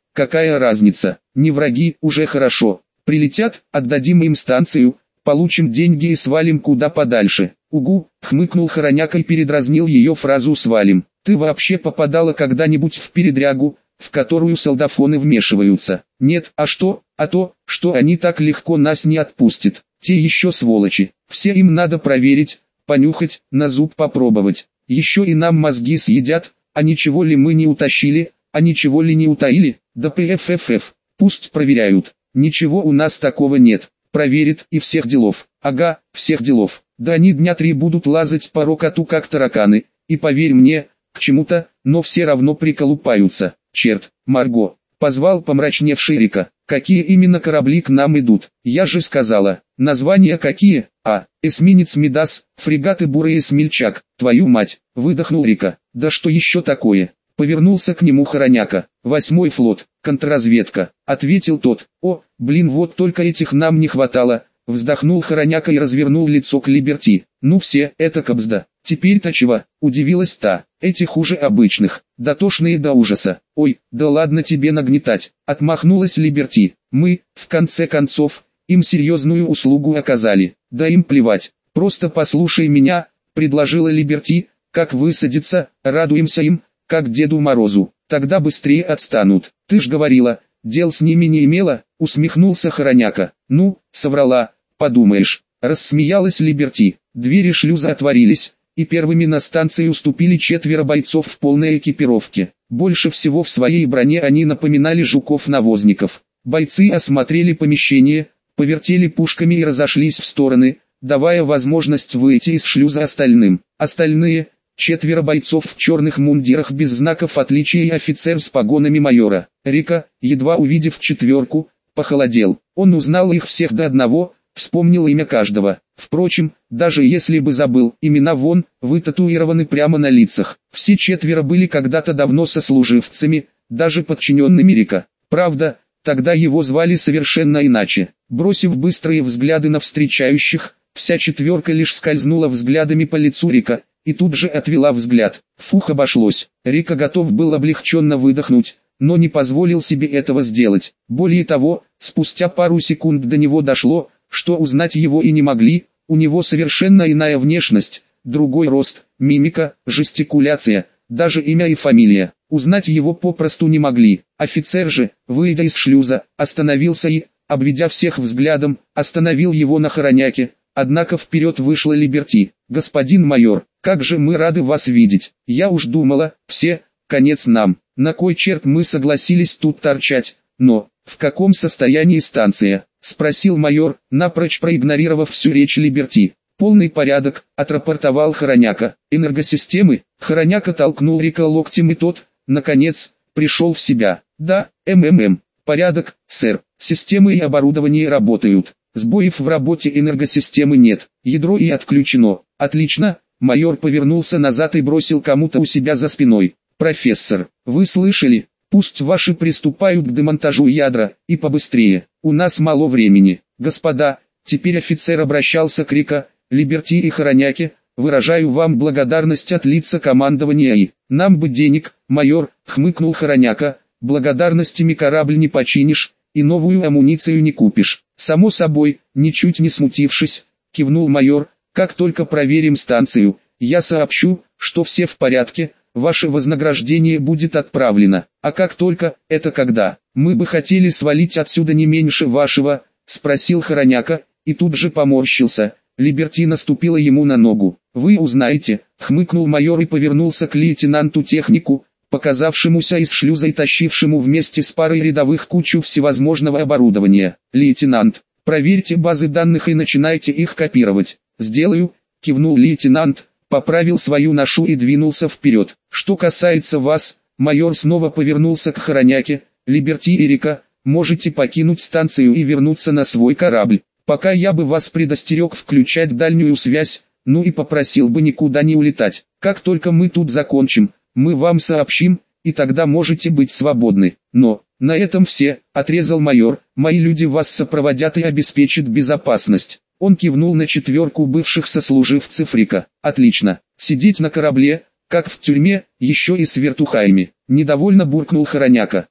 какая разница, не враги, уже хорошо. Прилетят, отдадим им станцию, получим деньги и свалим куда подальше. Угу, хмыкнул Хороняка и передразнил ее фразу «свалим». Ты вообще попадала когда-нибудь в передрягу, в которую солдафоны вмешиваются? Нет, а что? А то, что они так легко нас не отпустят. Те еще сволочи, все им надо проверить, понюхать, на зуб попробовать. Еще и нам мозги съедят, а ничего ли мы не утащили, а ничего ли не утаили? Да пффф, пусть проверяют. Ничего у нас такого нет. Проверит и всех делов. Ага, всех делов. Да они дня три будут лазать по рокоту как тараканы, и поверь мне, к чему-то, но все равно приколупаются. Черт, Марго, позвал помрачневший Рика. Какие именно корабли к нам идут? Я же сказала. Названия какие? А, эсминец Мидас, фрегаты Бурый и Смельчак. Твою мать, выдохнул Рика. Да что еще такое? Повернулся к нему Хороняка. Восьмой флот, контрразведка, ответил тот. О, блин, вот только этих нам не хватало. Вздохнул Хороняка и развернул лицо к Либерти. Ну все, это кабзда. Теперь-то чего? Удивилась та. Эти хуже обычных, дотошные до ужаса. Ой, да ладно тебе нагнетать. Отмахнулась Либерти. Мы, в конце концов, им серьезную услугу оказали. Да им плевать. Просто послушай меня, предложила Либерти. Как высадиться, радуемся им, как Деду Морозу. Тогда быстрее отстанут. Ты ж говорила, дел с ними не имела, усмехнулся Хороняка. Ну, соврала, подумаешь. Рассмеялась Либерти. Двери шлюза отворились, и первыми на станции уступили четверо бойцов в полной экипировке. Больше всего в своей броне они напоминали жуков-навозников. Бойцы осмотрели помещение, повертели пушками и разошлись в стороны, давая возможность выйти из шлюза остальным. Остальные, четверо бойцов в черных мундирах без знаков отличия и офицер с погонами майора. Рика, едва увидев четверку, похолодел. Он узнал их всех до одного, вспомнил имя каждого. Впрочем, даже если бы забыл, имена вон, вытатуированы прямо на лицах. Все четверо были когда-то давно сослуживцами, даже подчиненными Рика. Правда, тогда его звали совершенно иначе. Бросив быстрые взгляды на встречающих, вся четверка лишь скользнула взглядами по лицу Рика, и тут же отвела взгляд. Фух, обошлось. Рика готов был облегченно выдохнуть, но не позволил себе этого сделать. Более того, спустя пару секунд до него дошло, что узнать его и не могли. У него совершенно иная внешность, другой рост, мимика, жестикуляция, даже имя и фамилия. Узнать его попросту не могли. Офицер же, выйдя из шлюза, остановился и, обведя всех взглядом, остановил его на Хороняке. Однако вперед вышла Либерти. «Господин майор, как же мы рады вас видеть. Я уж думала, все, конец нам. На кой черт мы согласились тут торчать? Но, в каком состоянии станция?» — спросил майор, напрочь проигнорировав всю речь Либерти. «Полный порядок», — отрапортовал Хороняка. «Энергосистемы?» Хороняка толкнул Рика локтем, и тот, наконец, пришел в себя. «Да, МММ. Порядок, сэр. Системы и оборудование работают. Сбоев в работе энергосистемы нет. Ядро и отключено. Отлично». Майор повернулся назад и бросил кому-то у себя за спиной. «Профессор, вы слышали? Пусть ваши приступают к демонтажу ядра, и побыстрее. У нас мало времени. Господа», теперь офицер обращался к Рика, Либерти и Хороняке, «выражаю вам благодарность от лица командования и нам бы денег, майор», хмыкнул Хороняка. «Благодарностями корабль не починишь, и новую амуницию не купишь». «Само собой», ничуть не смутившись, кивнул майор. «Как только проверим станцию, я сообщу, что все в порядке, ваше вознаграждение будет отправлено. А как только, это когда? Мы бы хотели свалить отсюда не меньше вашего», спросил Хороняка, и тут же поморщился. Либерти наступила ему на ногу. «Вы узнаете», хмыкнул майор и повернулся к лейтенанту-технику, показавшемуся из шлюза и тащившему вместе с парой рядовых кучу всевозможного оборудования. «Лейтенант, проверьте базы данных и начинайте их копировать». «Сделаю», кивнул лейтенант, поправил свою ношу и двинулся вперед. «Что касается вас», майор снова повернулся к Хороняке, «Либерти и Рика, можете покинуть станцию и вернуться на свой корабль. Пока я бы вас предостерег включать дальнюю связь, ну и попросил бы никуда не улетать. Как только мы тут закончим, мы вам сообщим, и тогда можете быть свободны. Но, на этом все», отрезал майор, «мои люди вас сопроводят и обеспечат безопасность». Он кивнул на четверку бывших сослуживцев Рика. «Отлично. Сидеть на корабле, как в тюрьме, еще и с вертухаями». Недовольно буркнул Хороняка.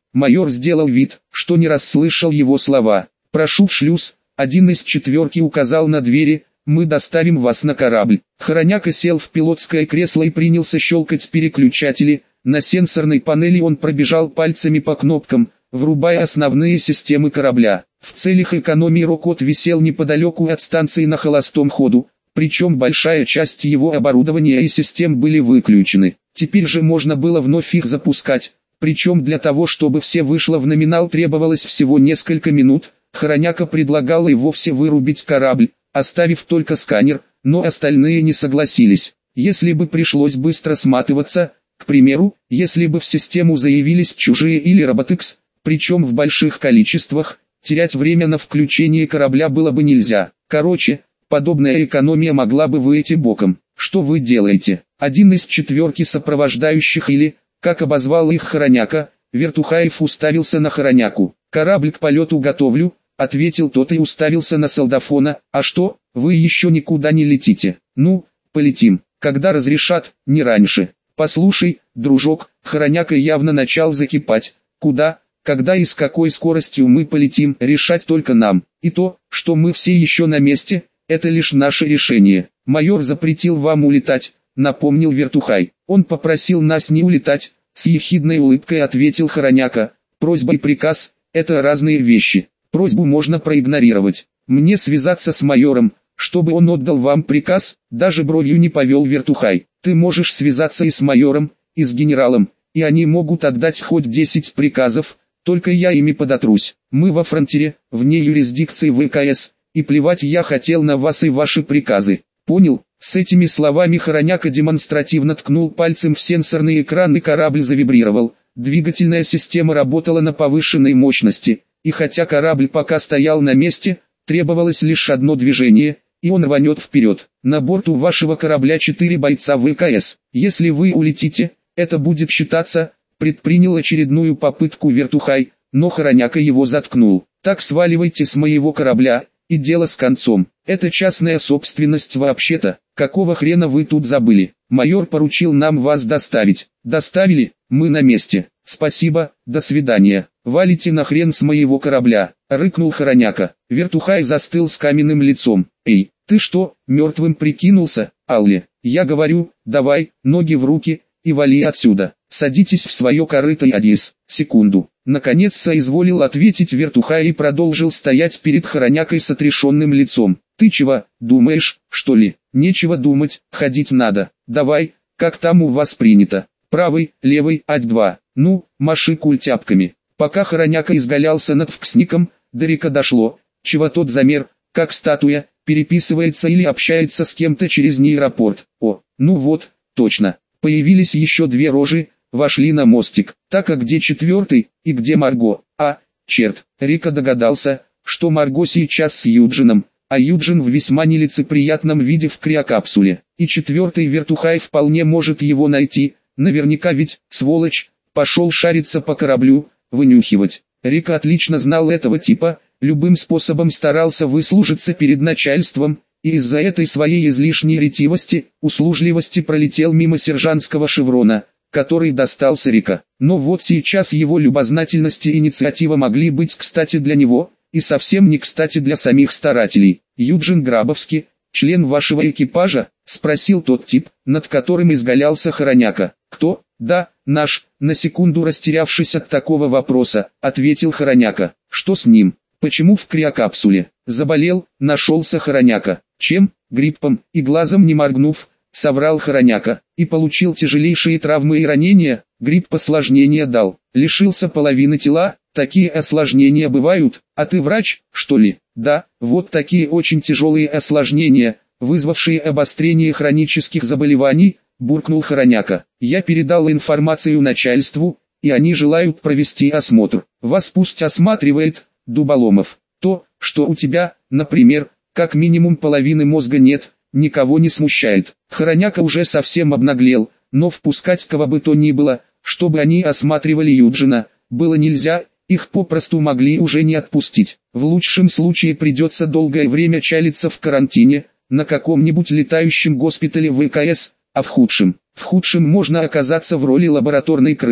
Майор сделал вид, что не расслышал его слова. «Прошу в шлюз», один из четверки указал на двери, «мы доставим вас на корабль». Хороняка сел в пилотское кресло и принялся щелкать переключатели. На сенсорной панели он пробежал пальцами по кнопкам, врубая основные системы корабля. В целях экономии Рокот висел неподалеку от станции на холостом ходу, причем большая часть его оборудования и систем были выключены. Теперь же можно было вновь их запускать, причем для того, чтобы все вышло в номинал, требовалось всего несколько минут. Хороняка предлагал и вовсе вырубить корабль, оставив только сканер, но остальные не согласились. Если бы пришлось быстро сматываться, к примеру, если бы в систему заявились чужие или роботекс, причем в больших количествах, терять время на включение корабля было бы нельзя. Короче, подобная экономия могла бы выйти боком. Что вы делаете? Один из четверки сопровождающих или, как обозвал их Хороняка, Вертухаев уставился на Хороняку. «Корабль к полету готовлю», — ответил тот и уставился на солдафона. «А что, вы еще никуда не летите?» «Ну, полетим, когда разрешат, не раньше». «Послушай, дружок», — Хороняка явно начал закипать. «Куда, когда и с какой скоростью мы полетим, решать только нам. И то, что мы все еще на месте, это лишь наше решение. Майор запретил вам улетать», — напомнил Вертухай. «Он попросил нас не улетать», — с ехидной улыбкой ответил Хороняка. «Просьба и приказ — это разные вещи. Просьбу можно проигнорировать. Мне связаться с майором, чтобы он отдал вам приказ?» Даже бровью не повел Вертухай. «Ты можешь связаться и с майором, и с генералом, и они могут отдать хоть десять приказов, только я ими подотрусь. Мы во фронтире, вне юрисдикции ВКС, и плевать я хотел на вас и ваши приказы. Понял?» С этими словами Хороняка демонстративно ткнул пальцем в сенсорный экран, и корабль завибрировал. Двигательная система работала на повышенной мощности, и хотя корабль пока стоял на месте, требовалось лишь одно движение, и он рванет вперед. «На борту вашего корабля четыре бойца ВКС. Если вы улетите, это будет считаться», — предпринял очередную попытку Вертухай, но Хороняка его заткнул. «Так сваливайте с моего корабля, и дело с концом. Это частная собственность вообще-то. Какого хрена вы тут забыли? Майор поручил нам вас доставить». «Доставили, мы на месте. Спасибо, до свидания. Валите нахрен с моего корабля», — рыкнул Хороняка. Вертухай застыл с каменным лицом. «Эй, ты что, мертвым прикинулся, Алли? Я говорю, давай, ноги в руки, и вали отсюда. Садитесь в свое корыто и Адис». «Секунду». Наконец соизволил ответить Вертухай и продолжил стоять перед Хоронякой с отрешенным лицом. «Ты чего, думаешь, что ли? Нечего думать, ходить надо. Давай, как там у вас принято. Правый, левый, ать два. Ну, маши культяпками». Пока Хороняка изгалялся над вксником, до Рика дошло, чего тот замер, как статуя, переписывается или общается с кем-то через нейропорт. О, ну вот, точно. Появились еще две рожи, вошли на мостик. Так, а где четвертый, и где Марго? А, черт, Рика догадался, что Марго сейчас с Юджином, а Юджин в весьма нелицеприятном виде в криокапсуле. И четвертый Вертухай вполне может его найти, наверняка ведь, сволочь, пошел шариться по кораблю, вынюхивать. Рика отлично знал этого типа, любым способом старался выслужиться перед начальством, и из-за этой своей излишней ретивости, услужливости пролетел мимо сержантского шеврона, который достался Рика. Но вот сейчас его любознательность и инициатива могли быть кстати для него, и совсем не кстати для самих старателей. «Юджин Грабовский, член вашего экипажа?» — спросил тот тип, над которым изгалялся Хороняка. «Кто?» «Да, наш», — на секунду растерявшись от такого вопроса, ответил Хороняка. «Что с ним? Почему в криокапсуле?» «Заболел», — нашелся Хороняка. «Чем?» «Гриппом», и глазом не моргнув, соврал Хороняка. «И получил тяжелейшие травмы и ранения?» «Грипп осложнения дал. Лишился половины тела?» «Такие осложнения бывают, а ты врач, что ли?» «Да, вот такие очень тяжелые осложнения, вызвавшие обострение хронических заболеваний», — буркнул Хороняка. «Я передал информацию начальству, и они желают провести осмотр. Вас пусть осматривает, Дуболомов. То, что у тебя, например, как минимум половины мозга нет, никого не смущает». Хороняка уже совсем обнаглел, но впускать кого бы то ни было, чтобы они осматривали Юджина, было нельзя, их попросту могли уже не отпустить. В лучшем случае придется долгое время чалиться в карантине, на каком-нибудь летающем госпитале ВКС, а в худшем, в худшем можно оказаться в роли лабораторной крысы,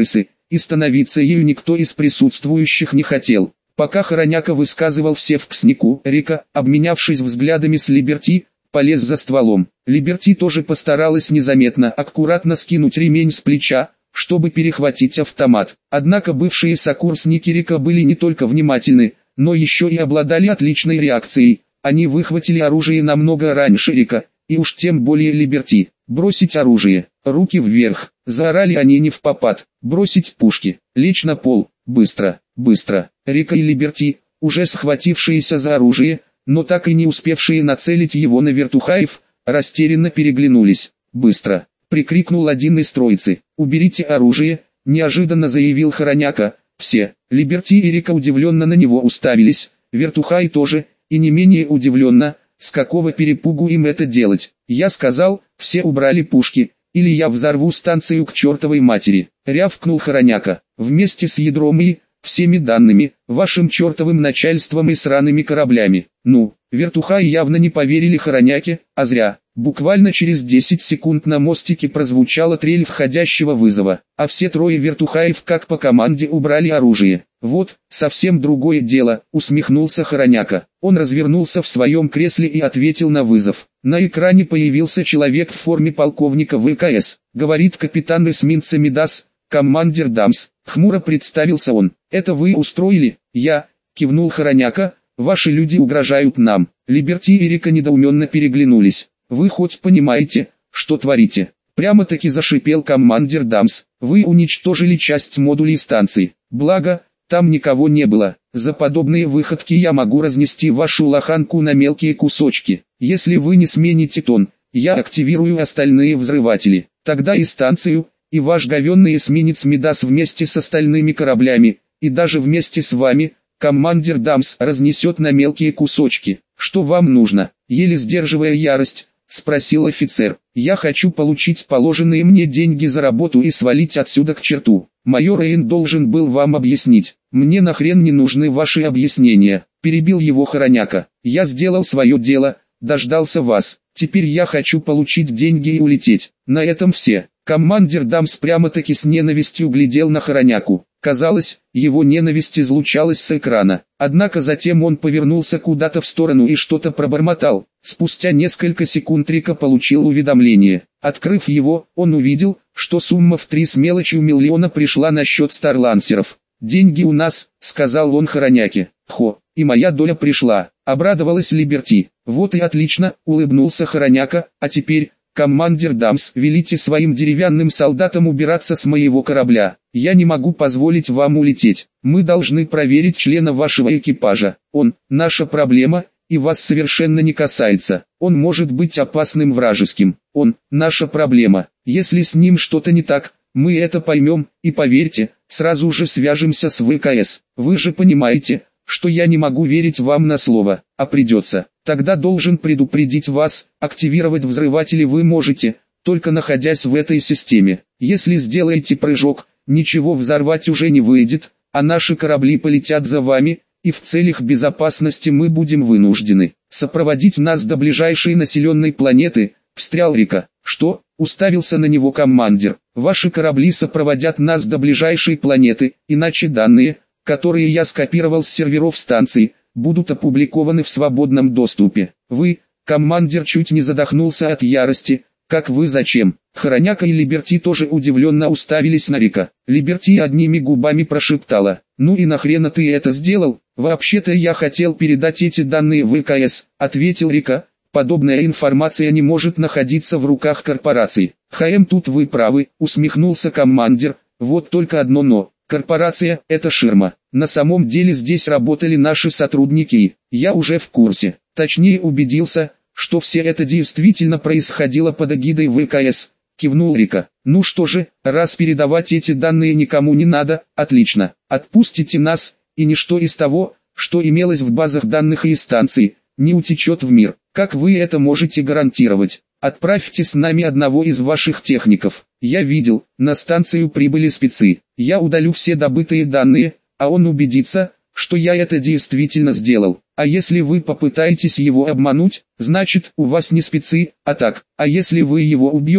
и становиться ею никто из присутствующих не хотел. Пока Хороняка высказывал все вкуснику, Рика, обменявшись взглядами с Либерти, полез за стволом. Либерти тоже постаралась незаметно, аккуратно скинуть ремень с плеча, чтобы перехватить автомат. Однако бывшие сокурсники Рика были не только внимательны, но еще и обладали отличной реакцией. Они выхватили оружие намного раньше Рика, и уж тем более Либерти. «Бросить оружие, руки вверх», заорали они не впопад. «Бросить пушки, лечь на пол, быстро, быстро». Рика и Либерти, уже схватившиеся за оружие, но так и не успевшие нацелить его на вертухаев, растерянно переглянулись. «Быстро!» — прикрикнул один из троицы. «Уберите оружие!» — неожиданно заявил Хороняка. Все, Либерти и Рика удивленно на него уставились, вертухаи тоже, и не менее удивленно, с какого перепугу им это делать. Я сказал, все убрали пушки, или я взорву станцию к чертовой матери, рявкнул Хороняка, вместе с ядром и всеми данными, вашим чертовым начальством и сраными кораблями. Ну, вертухаи явно не поверили Хороняке, а зря. Буквально через десять секунд на мостике прозвучала трель входящего вызова, а все трое вертухаев как по команде убрали оружие. Вот, совсем другое дело, усмехнулся Хороняка. Он развернулся в своем кресле и ответил на вызов. На экране появился человек в форме полковника ВКС. Говорит капитан эсминца Мидас, командир Дамс. Хмуро представился он. «Это вы устроили?» «Я», кивнул Хороняка, «ваши люди угрожают нам». Либерти и Рика недоуменно переглянулись. «Вы хоть понимаете, что творите?» Прямо-таки зашипел командир Дамс. «Вы уничтожили часть модулей станции. Благо, там никого не было. За подобные выходки я могу разнести вашу лоханку на мелкие кусочки. Если вы не смените тон, я активирую остальные взрыватели. Тогда и станцию, и ваш говенный эсминец Мидас вместе с остальными кораблями, и даже вместе с вами, командир Дамс, разнесет на мелкие кусочки. Что вам нужно?» Еле сдерживая ярость, спросил офицер. «Я хочу получить положенные мне деньги за работу и свалить отсюда к черту. Майор Эйн должен был вам объяснить. Мне нахрен не нужны ваши объяснения», перебил его Хороняка. «Я сделал свое дело, дождался вас. Теперь я хочу получить деньги и улететь. На этом все». Командир Дамс прямо-таки с ненавистью глядел на Хороняку. Казалось, его ненависть излучалась с экрана. Однако затем он повернулся куда-то в сторону и что-то пробормотал. Спустя несколько секунд Рика получил уведомление. Открыв его, он увидел, что сумма в три с мелочью миллиона пришла на счет старлансеров. «Деньги у нас», — сказал он Хороняке. «Хо, и моя доля пришла», — обрадовалась Либерти. «Вот и отлично», — улыбнулся Хороняка, «а теперь...» «Командир Дамс, велите своим деревянным солдатам убираться с моего корабля. Я не могу позволить вам улететь. Мы должны проверить члена вашего экипажа. Он – наша проблема, и вас совершенно не касается. Он может быть опасным вражеским. Он – наша проблема. Если с ним что-то не так, мы это поймем, и поверьте, сразу же свяжемся с ВКС. Вы же понимаете, что я не могу верить вам на слово, а придется. Тогда должен предупредить вас, активировать взрыватели вы можете, только находясь в этой системе. Если сделаете прыжок, ничего взорвать уже не выйдет, а наши корабли полетят за вами, и в целях безопасности мы будем вынуждены сопроводить нас до ближайшей населенной планеты», встрял Рика. «Что?» — уставился на него командир. «Ваши корабли сопроводят нас до ближайшей планеты, иначе данные, которые я скопировал с серверов станции, будут опубликованы в свободном доступе. Вы, командир, чуть не задохнулся от ярости. Как вы зачем?» Хороняка и Либерти тоже удивленно уставились на Рика. Либерти одними губами прошептала: «Ну и нахрена ты это сделал?» «Вообще-то я хотел передать эти данные в ВКС», ответил Рика. «Подобная информация не может находиться в руках корпораций». «Хм, тут вы правы», усмехнулся командир. «Вот только одно но. Корпорация – это ширма. На самом деле здесь работали наши сотрудники и я уже в курсе. Точнее убедился, что все это действительно происходило под эгидой ВКС», кивнул Рика. «Ну что же, раз передавать эти данные никому не надо, отлично. Отпустите нас, и ничто из того, что имелось в базах данных и станций, не утечет в мир. Как вы это можете гарантировать? Отправьте с нами одного из ваших техников. Я видел, на станцию прибыли спецы. Я удалю все добытые данные, а он убедится, что я это действительно сделал. А если вы попытаетесь его обмануть, значит, у вас не спецы, а так. А если вы его убьете,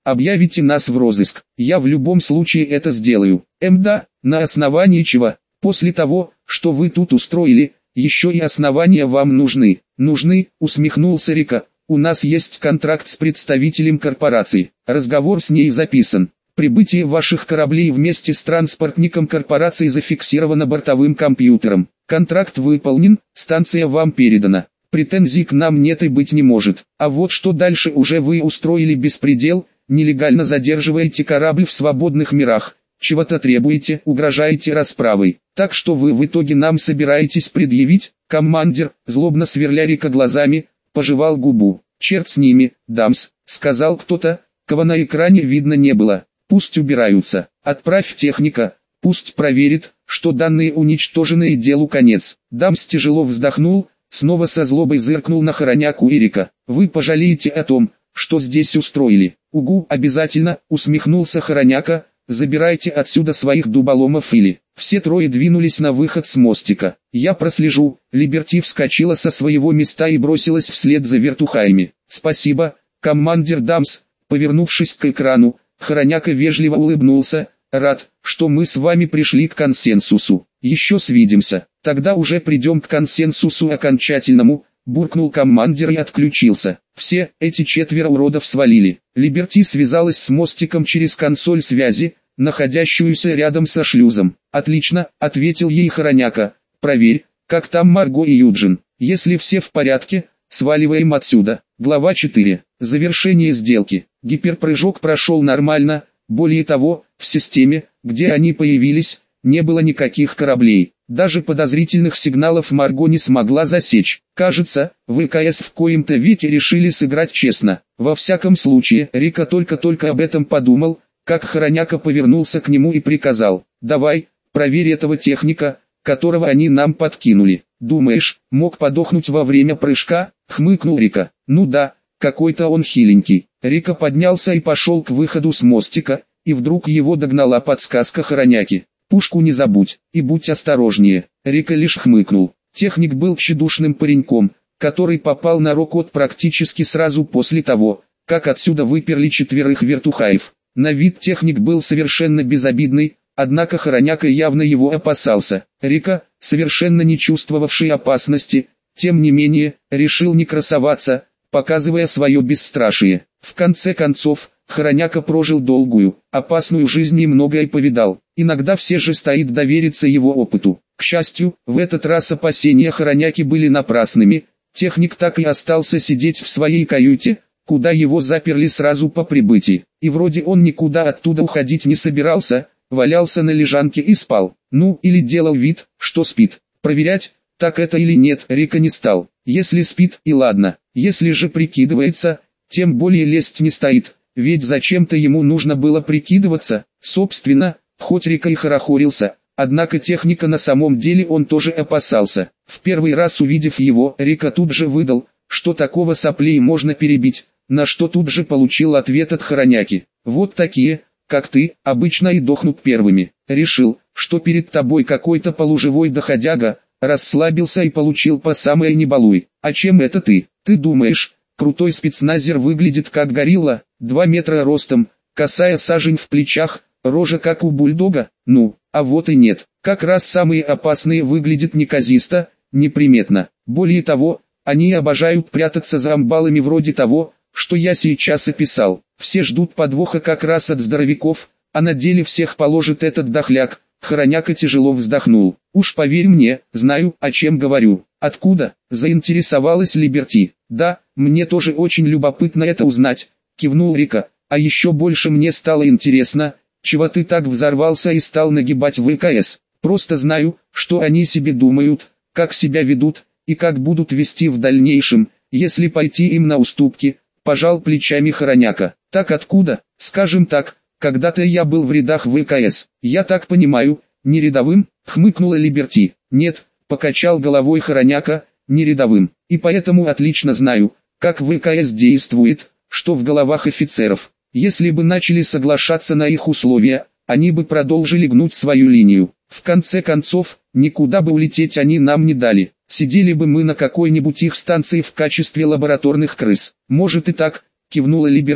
объявите нас в розыск. Я в любом случае это сделаю. Мда, на основании чего? После того, что вы тут устроили, еще и основания вам нужны. Нужны, усмехнулся Рика. У нас есть контракт с представителем корпорации. Разговор с ней записан. Прибытие ваших кораблей вместе с транспортником корпорации зафиксировано бортовым компьютером. Контракт выполнен, станция вам передана. Претензий к нам нет и быть не может. А вот что дальше уже вы устроили беспредел, нелегально задерживаете корабль в свободных мирах, чего-то требуете, угрожаете расправой. Так что вы в итоге нам собираетесь предъявить? Командир, злобно сверля Рика глазами, пожевал губу. Черт с ними, дамс, сказал кто-то, кого на экране видно не было. Пусть убираются. Отправь техника, пусть проверит, что данные уничтожены и делу конец. Дамс тяжело вздохнул, снова со злобой зыркнул на Хороняку и Рика. Вы пожалеете о том, что здесь устроили. Угу, обязательно, усмехнулся Хороняка. Забирайте отсюда своих дуболомов или... Все трое двинулись на выход с мостика. Я прослежу. Либерти вскочила со своего места и бросилась вслед за вертухаями. Спасибо, командир Дамс. Повернувшись к экрану, Хороняка вежливо улыбнулся. Рад, что мы с вами пришли к консенсусу. Еще свидимся. Тогда уже придем к консенсусу окончательному. Буркнул командир и отключился. Все эти четверо уродов свалили. Либерти связалась с мостиком через консоль связи, находящуюся рядом со шлюзом. «Отлично», — ответил ей Хороняка. «Проверь, как там Марго и Юджин. Если все в порядке, сваливаем отсюда». Глава четыре. Завершение сделки. Гиперпрыжок прошел нормально. Более того, в системе, где они появились, не было никаких кораблей. Даже подозрительных сигналов Марго не смогла засечь. Кажется, ВКС в коем-то веке решили сыграть честно. Во всяком случае, Рика только-только об этом подумал, как Хороняка повернулся к нему и приказал: «Давай, проверь этого техника, которого они нам подкинули». «Думаешь, мог подохнуть во время прыжка?» — хмыкнул Рика. «Ну да, какой-то он хиленький». Рика поднялся и пошел к выходу с мостика, и вдруг его догнала подсказка Хороняки. «Пушку не забудь, и будь осторожнее». Рика лишь хмыкнул. Техник был тщедушным пареньком, который попал на Рокот практически сразу после того, как отсюда выперли четверых вертухаев. На вид техник был совершенно безобидный, однако Хороняка явно его опасался. Рика, совершенно не чувствовавший опасности, тем не менее, решил не красоваться, показывая свое бесстрашие. В конце концов, Хороняка прожил долгую, опасную жизнь и многое повидал. Иногда все же стоит довериться его опыту. К счастью, в этот раз опасения Хороняки были напрасными. Техник так и остался сидеть в своей каюте, куда его заперли сразу по прибытии. И вроде он никуда оттуда уходить не собирался, валялся на лежанке и спал. Ну, или делал вид, что спит. Проверять, так это или нет, Рика не стал. Если спит, и ладно. Если же прикидывается, тем более лезть не стоит. Ведь зачем-то ему нужно было прикидываться. Собственно, хоть Рика и хорохорился, однако техника на самом деле он тоже опасался. В первый раз увидев его, Рика тут же выдал, что такого соплей можно перебить, на что тут же получил ответ от Хороняки. Вот такие, как ты, обычно и дохнут первыми. Решил, что перед тобой какой-то полуживой доходяга, расслабился и получил по самое не балуй. А чем это ты? Ты думаешь, крутой спецназер выглядит как горилла, два метра ростом, косая сажень в плечах, рожа как у бульдога? Ну, а вот и нет. Как раз самые опасные выглядят неказисто, неприметно. Более того, они обожают прятаться за амбалами вроде того, что я сейчас описал. Все ждут подвоха как раз от здоровяков, а на деле всех положит этот дохляк. Хороняка тяжело вздохнул. Уж поверь мне, знаю, о чем говорю. Откуда? Заинтересовалась Либерти. Да, мне тоже очень любопытно это узнать, кивнул Рика. А еще больше мне стало интересно, чего ты так взорвался и стал нагибать ВКС. Просто знаю, что они себе думают, как себя ведут, и как будут вести в дальнейшем, если пойти им на уступки, пожал плечами Хороняка. Так откуда? Скажем так, когда-то я был в рядах ВКС. Я так понимаю, не рядовым, хмыкнула Либерти. Нет, покачал головой Хороняка, не рядовым. И поэтому отлично знаю, как ВКС действует, что в головах офицеров. Если бы начали соглашаться на их условия, они бы продолжили гнуть свою линию. В конце концов, никуда бы улететь они нам не дали. Сидели бы мы на какой-нибудь их станции в качестве лабораторных крыс. Может и так, кивнула Либерти,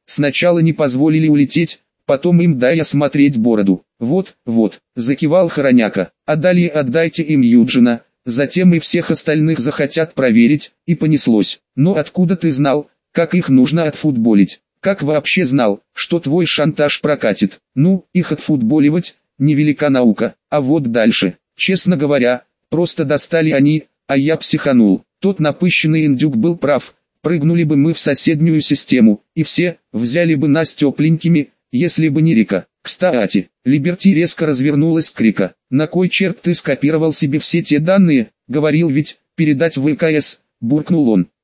Сначала не позволили улететь, потом им дай осмотреть бороду. Вот, вот, закивал Хороняка. А далее отдайте им Юджина, затем и всех остальных захотят проверить, и понеслось. Но откуда ты знал, как их нужно отфутболить? Как вообще знал, что твой шантаж прокатит? Ну, их отфутболивать, невелика наука. А вот дальше, честно говоря, просто достали они, а я психанул. Тот напыщенный индюк был прав. Прыгнули бы мы в соседнюю систему, и все, взяли бы нас тепленькими, если бы не Рика. Кстати, Либерти резко развернулась к Рика. На кой черт ты скопировал себе все те данные? Говорил ведь, передать в ВКС, буркнул он.